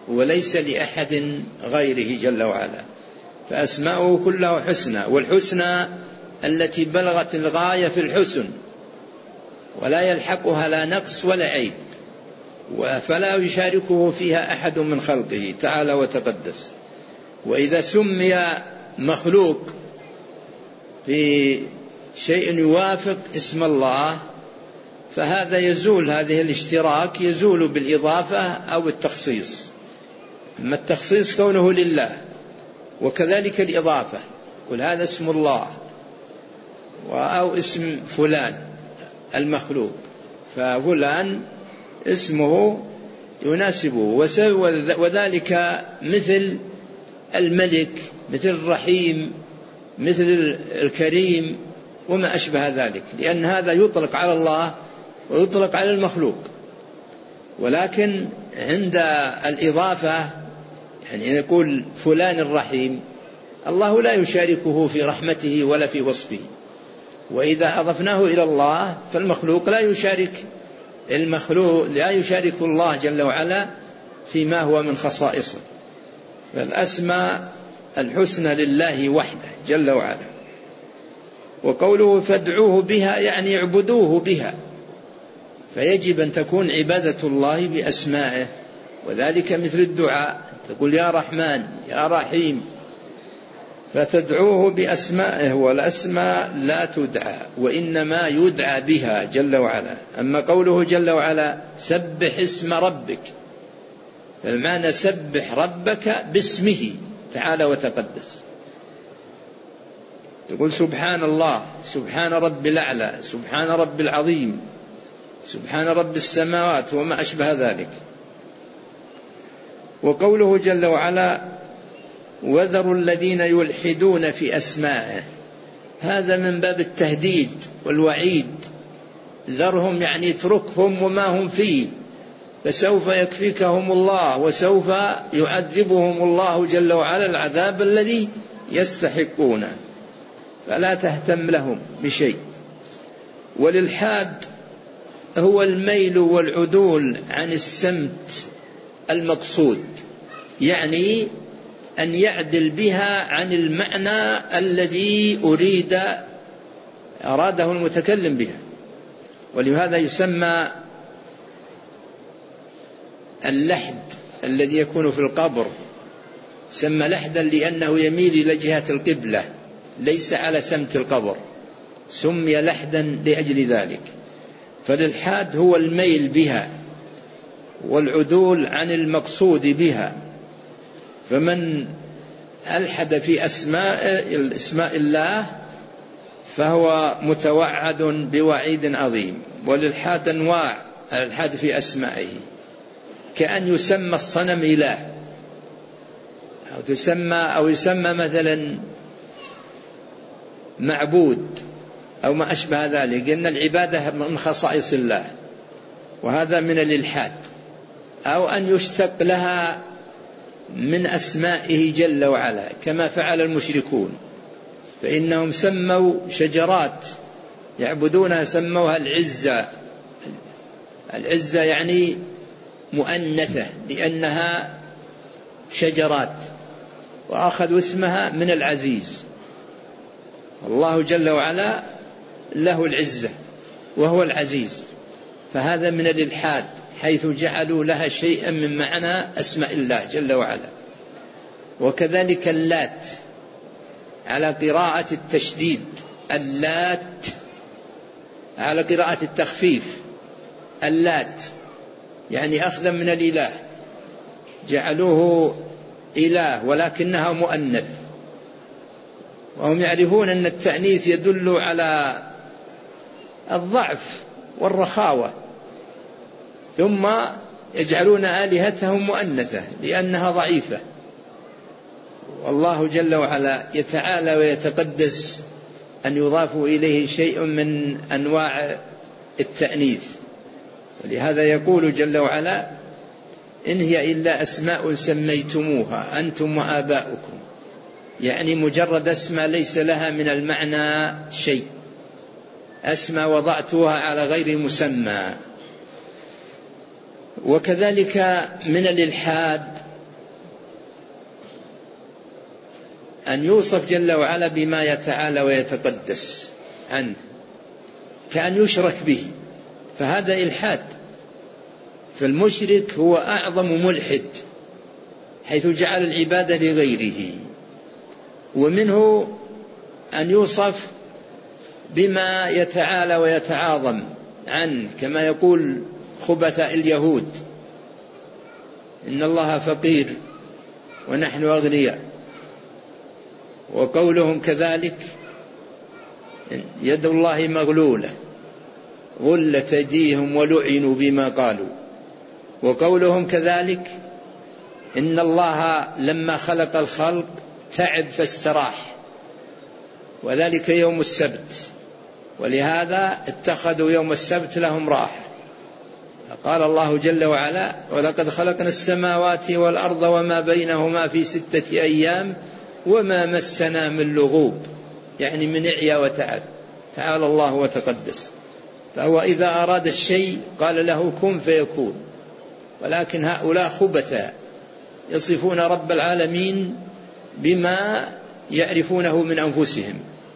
وليس لأحد غيره جل وعلا، فأسماؤه كلها حسنى، والحسنى التي بلغت الغاية في الحسن ولا يلحقها لا نقص ولا عيب، فلا يشاركه فيها أحد من خلقه تعالى وتقدس. وإذا سمي مخلوق في شيء يوافق اسم الله فهذا يزول، هذه الاشتراك يزول بالإضافة أو التخصيص. أما التخصيص كونه لله، وكذلك الإضافة، قل هذا اسم الله أو اسم فلان المخلوق، ففلان اسمه يناسبه، وذلك مثل الملك، مثل الرحيم، مثل الكريم وما أشبه ذلك، لأن هذا يطلق على الله ويطلق على المخلوق. ولكن عند الإضافة يعني يقول فلان الرحيم، الله لا يشاركه في رحمته ولا في وصفه، وإذا أضفناه إلى الله فالمخلوق لا يشارك المخلوق لا يشارك الله جل وعلا فيما هو من خصائصه. فالأسماء الحسنى لله وحده جل وعلا. وقوله فادعوه بها يعني اعبدوه بها، فيجب أن تكون عبادة الله بأسمائه، وذلك مثل الدعاء، تقول يا رحمن يا رحيم، فتدعوه بأسمائه، والأسماء لا تدعى وإنما يدعى بها جل وعلا. أما قوله جل وعلا سبح اسم ربك، فالمعنى سبح ربك باسمه تعالى وتقدس، تقول سبحان الله، سبحان رب الأعلى، سبحان رب العظيم، سبحان رب السماوات وما أشبه ذلك. وقوله جل وعلا وذروا الذين يلحدون في أسمائه، هذا من باب التهديد والوعيد، ذرهم يعني اتركهم وما هم فيه، فسوف يكفيكهم الله وسوف يعذبهم الله جل وعلا العذاب الذي يستحقونه، فلا تهتم لهم بشيء. والإلحاد هو الميل والعدول عن السمت المقصود، يعني أن يعدل بها عن المعنى الذي أريد أراده المتكلم بها. ولهذا يسمى اللحد الذي يكون في القبر يسمى لحدا، لأنه يميل إلى جهة القبلة ليس على سمت القبر، سمي لحدا لأجل ذلك. فالإلحاد هو الميل بها والعدول عن المقصود بها، فمن ألحد في أسماء اسماء الله فهو متوعد بوعيد عظيم. والإلحاد أنواع، الإلحاد في أسمائه كأن يسمى الصنم إله، أو تسمى أو يسمى مثلا معبود أو ما أشبه ذلك، لأن العبادة من خصائص الله، وهذا من الإلحاد. أو أن يشتق لها من أسمائه جل وعلا كما فعل المشركون، فإنهم سموا شجرات يعبدونها سموها العزة. العزة يعني مؤنثة لأنها شجرات، وأخذوا اسمها من العزيز. الله جل وعلا له العزة وهو العزيز، فهذا من الإلحاد حيث جعلوا لها شيئا من معنى أسماء الله جل وعلا. وكذلك اللات على قراءة التشديد، اللات على قراءة التخفيف، اللات يعني أخذا من الإله، جعلوه إله ولكنها مؤنث، وهم يعرفون أن التأنيث يدل على الضعف والرخاوة، ثم يجعلون آلهتهم مؤنثة لأنها ضعيفة. والله جل وعلا يتعالى ويتقدس أن يضاف إليه شيء من أنواع التأنيث، ولهذا يقول جل وعلا إن هي إلا أسماء سميتموها أنتم وآباؤكم، يعني مجرد اسم ليس لها من المعنى شيء، أسمى وضعتها على غير مسمى. وكذلك من الإلحاد أن يوصف جل وعلا بما يتعالى ويتقدس عنه، كأن يشرك به، فهذا إلحاد. فالمشرك هو أعظم ملحد، حيث جعل العبادة لغيره. ومنه أن يوصف بما يتعالى ويتعاظم عنه، كما يقول خبثاء اليهود: إن الله فقير ونحن أغنياء. وقولهم كذلك: يد الله مغلولة غلت أيديهم ولعنوا بما قالوا. وقولهم كذلك: إن الله لما خلق الخلق تعب فاستراح، وذلك يوم السبت، ولهذا اتخذوا يوم السبت لهم راحة. قال الله جل وعلا: ولقد خلقنا السماوات والأرض وما بينهما في ستة أيام وما مسنا من لغوب، يعني من إعيا وتعب. تعالى الله وتقدس. فهو إذا أراد الشيء قال له كن فيكون. ولكن هؤلاء خبثاء يصفون رب العالمين بما يعرفونه من أنفسهم.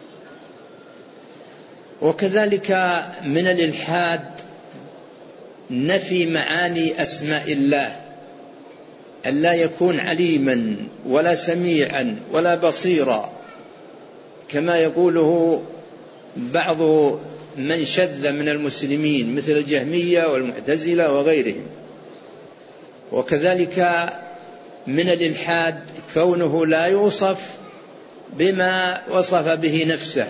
وكذلك من الإلحاد نفي معاني أسماء الله، أن لا يكون عليما ولا سميعا ولا بصيرا، كما يقوله بعض من شذ من المسلمين مثل الجهمية والمعتزلة وغيرهم. وكذلك من الإلحاد كونه لا يوصف بما وصف به نفسه،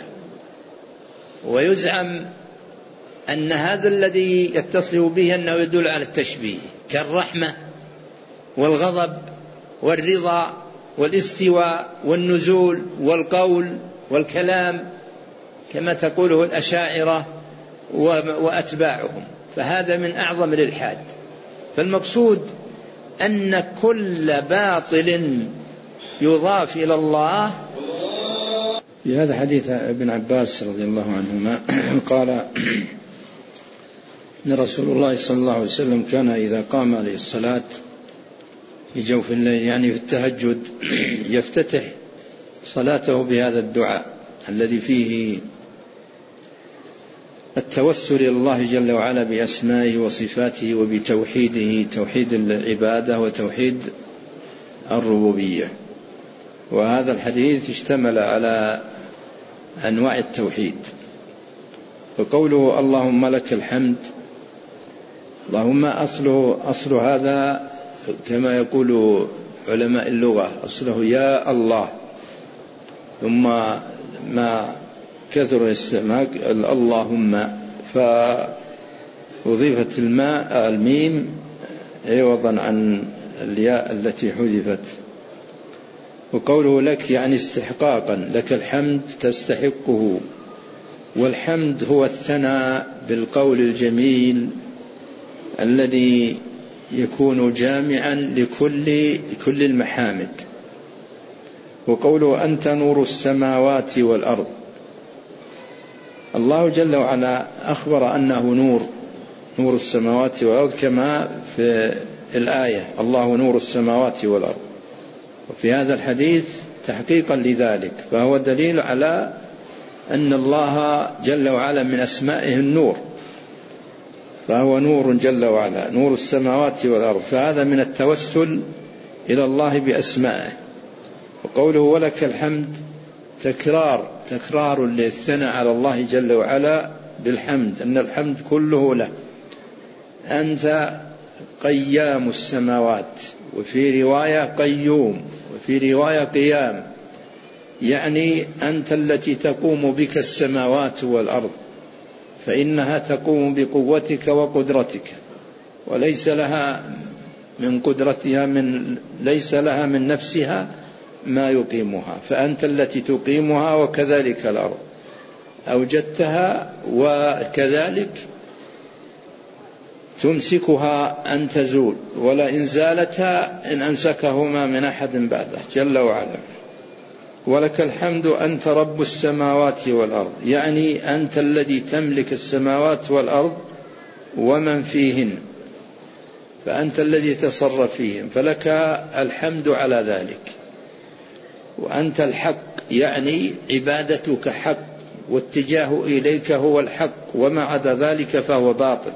ويزعم أن هذا الذي يتصف به أنه يدل على التشبيه، كالرحمة والغضب والرضا والاستواء والنزول والقول والكلام، كما تقوله الأشاعرة وأتباعهم. فهذا من أعظم الإلحاد. فالمقصود أن كل باطل يضاف إلى الله.
في هذا حديث ابن عباس رضي الله عنهما قال إن رسول الله صلى الله عليه وسلم كان إذا قام عليه الصلاة في جوف الليل، يعني في التهجد، يفتتح صلاته بهذا الدعاء الذي فيه التوسل إلى الله جل وعلا بأسمائه وصفاته وبتوحيده، توحيد العبادة وتوحيد الربوبية. وهذا الحديث اشتمل على أنواع التوحيد. وقوله اللهم لك الحمد، اللهم أصله أصل هذا كما يقول علماء اللغة، أصله يا الله، ثم ما كثر استعمال اللهم فأضيفت الماء الميم عوضا عن الياء التي حذفت. وقوله لك يعني استحقاقا، لك الحمد تستحقه. والحمد هو الثناء بالقول الجميل الذي يكون جامعا لكل كل المحامد. وقوله أنت نور السماوات والأرض، الله جل وعلا أخبر أنه نور، نور السماوات والأرض، كما في الآية الله نور السماوات والأرض. وفي هذا الحديث تحقيقا لذلك، فهو دليل على أن الله جل وعلا من أسمائه النور، فهو نور جل وعلا، نور السماوات والأرض. فهذا من التوسل إلى الله بأسمائه. وقوله ولك الحمد تكرار تكرار للثناء على الله جل وعلا بالحمد، أن الحمد كله له. أنت قيام السماوات، وفي رواية قيوم، وفي رواية قيام، يعني أنت التي تقوم بك السماوات والأرض، فإنها تقوم بقوتك وقدرتك، وليس لها من قدرتها من ليس لها من نفسها ما يقيمها، فأنت التي تقيمها. وكذلك الأرض أوجدتها وكذلك تمسكها أن تزول، ولا إن زالتا إن أمسكهما من أحد بعده جل وعلا. ولك الحمد أنت رب السماوات والأرض، يعني أنت الذي تملك السماوات والأرض ومن فيهن، فأنت الذي تصرف فيهم، فلك الحمد على ذلك.
وأنت الحق، يعني عبادتك حق واتجاه إليك هو الحق، وما عدا ذلك فهو باطل.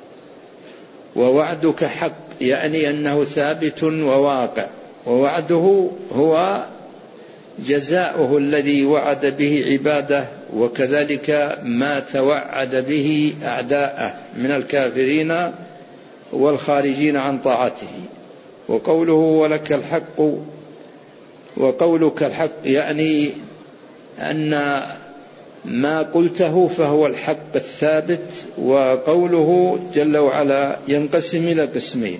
ووعدك حق، يعني أنه ثابت وواقع، ووعده هو جزاؤه الذي وعد به عباده، وكذلك ما توعد به أعداءه من الكافرين والخارجين عن طاعته. وقوله ولك الحق، وقولك الحق يعني أن ما قلته فهو الحق الثابت. وقوله جل وعلا ينقسم إلى قسمين: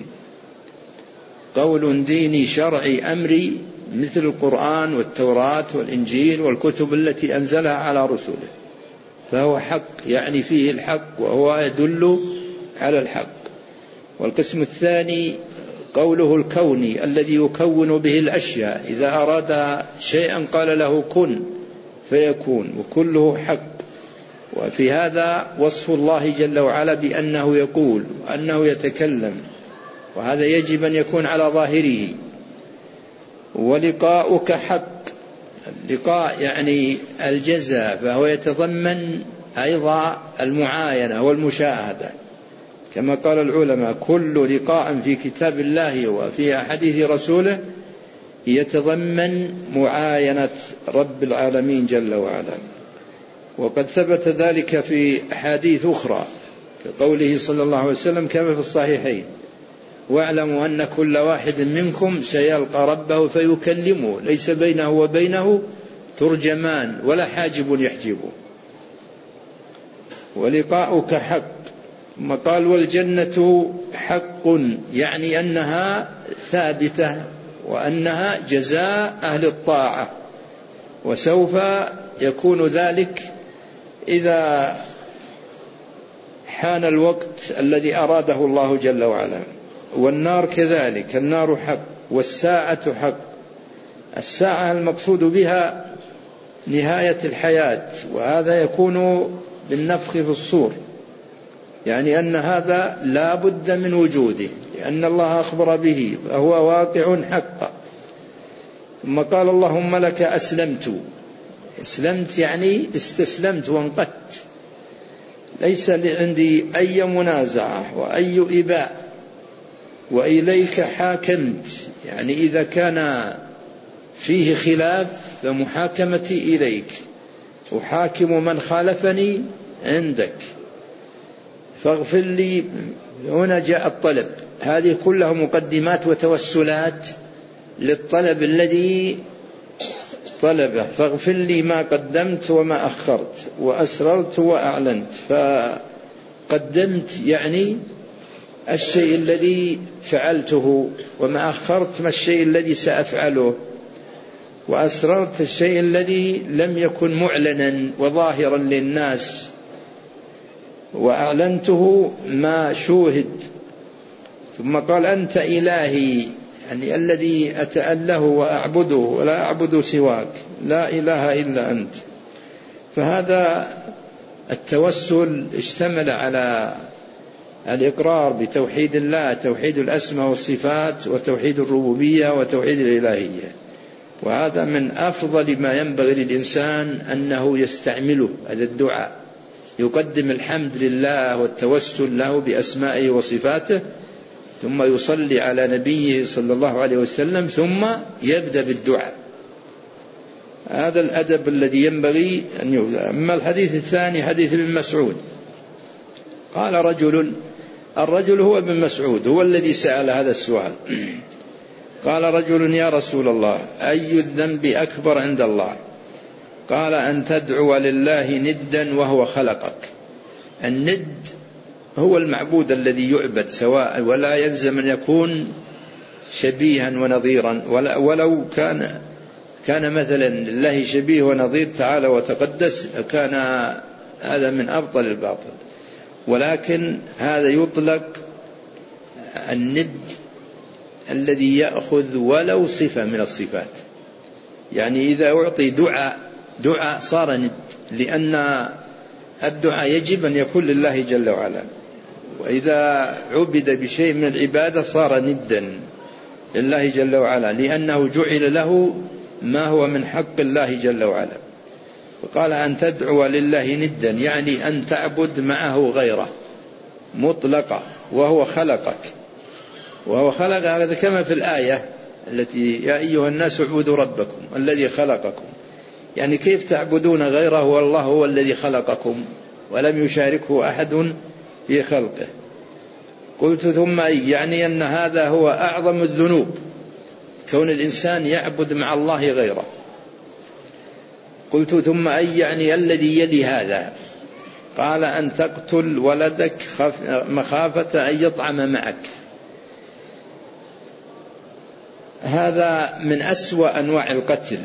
قول ديني شرعي أمري مثل القرآن والتوراة والإنجيل والكتب التي أنزلها على رسله، فهو حق، يعني فيه الحق وهو يدل على الحق. والقسم الثاني قوله الكوني الذي يكون به الأشياء، إذا أراد شيئا قال له كن فيكون، وكله حق. وفي هذا وصف الله جل وعلا بأنه يقول وأنه يتكلم، وهذا يجب أن يكون على ظاهره. ولقاؤك حق، اللقاء يعني الجزاء، فهو يتضمن أيضا المعاينة والمشاهدة، كما قال العلماء: كل لقاء في كتاب الله وفي أحاديث رسوله يتضمن معاينة رب العالمين جل وعلا. وقد ثبت ذلك في أحاديث أخرى، كقوله صلى الله عليه وسلم كما في الصحيحين: واعلموا أن كل واحد منكم سيلقى ربه فيكلمه ليس بينه وبينه ترجمان ولا حاجب يحجبه. ولقاؤك حق. ثم قال والجنة حق، يعني أنها ثابتة وأنها جزاء أهل الطاعة، وسوف يكون ذلك إذا حان الوقت الذي أراده الله جل وعلا. والنار كذلك، النار حق. والساعة حق. الساعة المقصود بها نهاية الحياة، وهذا يكون بالنفخ في الصور، يعني أن هذا لا بد من وجوده لأن الله أخبر به فهو واقع حقا. ثم قال اللهم لك أسلمت. أسلمت يعني استسلمت وانقدت، ليس عندي أي منازعة وأي إباء، وإليك حاكمت، يعني إذا كان فيه خلاف فمحاكمتي إليك، أحاكم من خالفني عندك فاغفر لي. هنا جاء الطلب، هذه كلها مقدمات وتوسلات للطلب الذي طلبه. فاغفر لي ما قدمت وما أخرت وأسررت وأعلنت. فقدمت يعني الشيء الذي فعلته، وما أخرت ما الشيء الذي سأفعله، وأسررت الشيء الذي لم يكن معلنا وظاهرا للناس، وأعلنته ما شوهد. ثم قال أنت إلهي، يعني الذي أتأله وأعبده ولا أعبد سواك، لا إله إلا أنت. فهذا التوسل اشتمل على الإقرار بتوحيد الله، توحيد الأسماء والصفات، وتوحيد الربوبية، وتوحيد الإلهية. وهذا من أفضل ما ينبغي للإنسان أنه يستعمله، هذا الدعاء، يقدم الحمد لله والتوسل له بأسمائه وصفاته، ثم يصلي على نبيه صلى الله عليه وسلم، ثم يبدأ بالدعاء. هذا الأدب الذي ينبغي أن يبدأ. أما الحديث الثاني حديث ابن مسعود، قال رجل، الرجل هو ابن مسعود، هو الذي سأل هذا السؤال. قال رجل يا رسول الله أي الذنب أكبر عند الله؟ قال أن تدعو لله ندا وهو خلقك. الند هو المعبود الذي يعبد سواء، ولا يلزم أن يكون شبيها ونظيرا، ولو كان كان مثلا لله شبيه ونظير تعالى وتقدس كان هذا من أبطل الباطل. ولكن هذا يطلق الند الذي يأخذ ولو صفة من الصفات، يعني إذا أعطي دعاء دعاء صار ند، لأن الدعاء يجب أن يكون لله جل وعلا، وإذا عبد بشيء من العبادة صار ندا لله جل وعلا، لأنه جعل له ما هو من حق الله جل وعلا. وقال أن تدعو لله ندا يعني أن تعبد معه غيره مطلقة، وهو خلقك وهو خلق هذا كما في الآية التي يا أيها الناس اعبدوا ربكم الذي خلقكم، يعني كيف تعبدون غيره والله هو الذي خلقكم ولم يشاركه أحد في خلقه. قلت ثم أي يعني أن هذا هو أعظم الذنوب، كون الإنسان يعبد مع الله غيره. قلت ثم أي يعني الذي يلي هذا؟ قال أن تقتل ولدك مخافة أن يطعم معك. هذا من أسوأ أنواع القتل.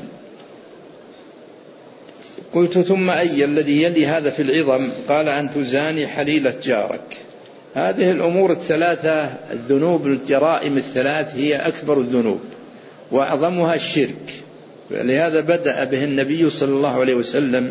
قلت ثم أي الذي يلي هذا في العظم؟ قال أن تزاني حليلة جارك. هذه الأمور الثلاثة الذنوب الجرائم الثلاث هي أكبر الذنوب وأعظمها الشرك، لهذا بدأ به النبي صلى الله عليه وسلم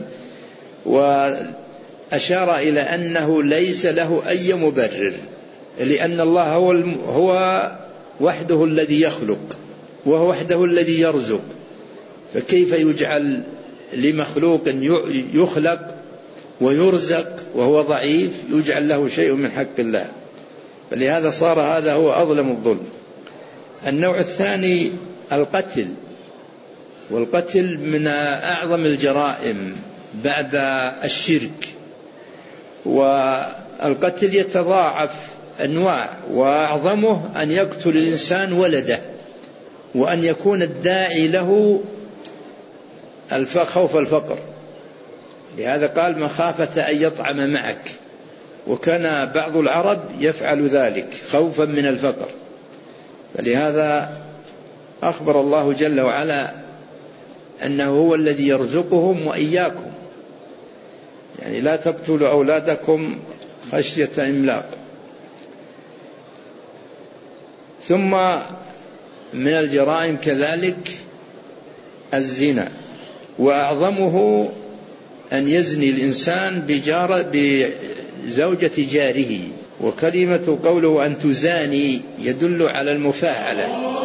وأشار إلى أنه ليس له أي مبرر، لأن الله هو, هو وحده الذي يخلق وهو وحده الذي يرزق، فكيف يجعل لمخلوق يخلق ويرزق وهو ضعيف يجعل له شيء من حق الله؟ فلهذا صار هذا هو أظلم الظلم. النوع الثاني القتل، والقتل من أعظم الجرائم بعد الشرك. والقتل يتضاعف أنواع، وأعظمه أن يقتل الإنسان ولده، وأن يكون الداعي له خوف الفقر، لهذا قال مخافة أن يطعم معك، وكان بعض العرب يفعل ذلك خوفا من الفقر. فلهذا أخبر الله جل وعلا أنه هو الذي يرزقهم وإياكم، يعني لا تقتلوا أولادكم خشية إملاق. ثم من الجرائم كذلك الزنا، وأعظمه أن يزني الإنسان بجارة بزوجة جاره. وكلمة قوله أن تزاني يدل على المفاعلة،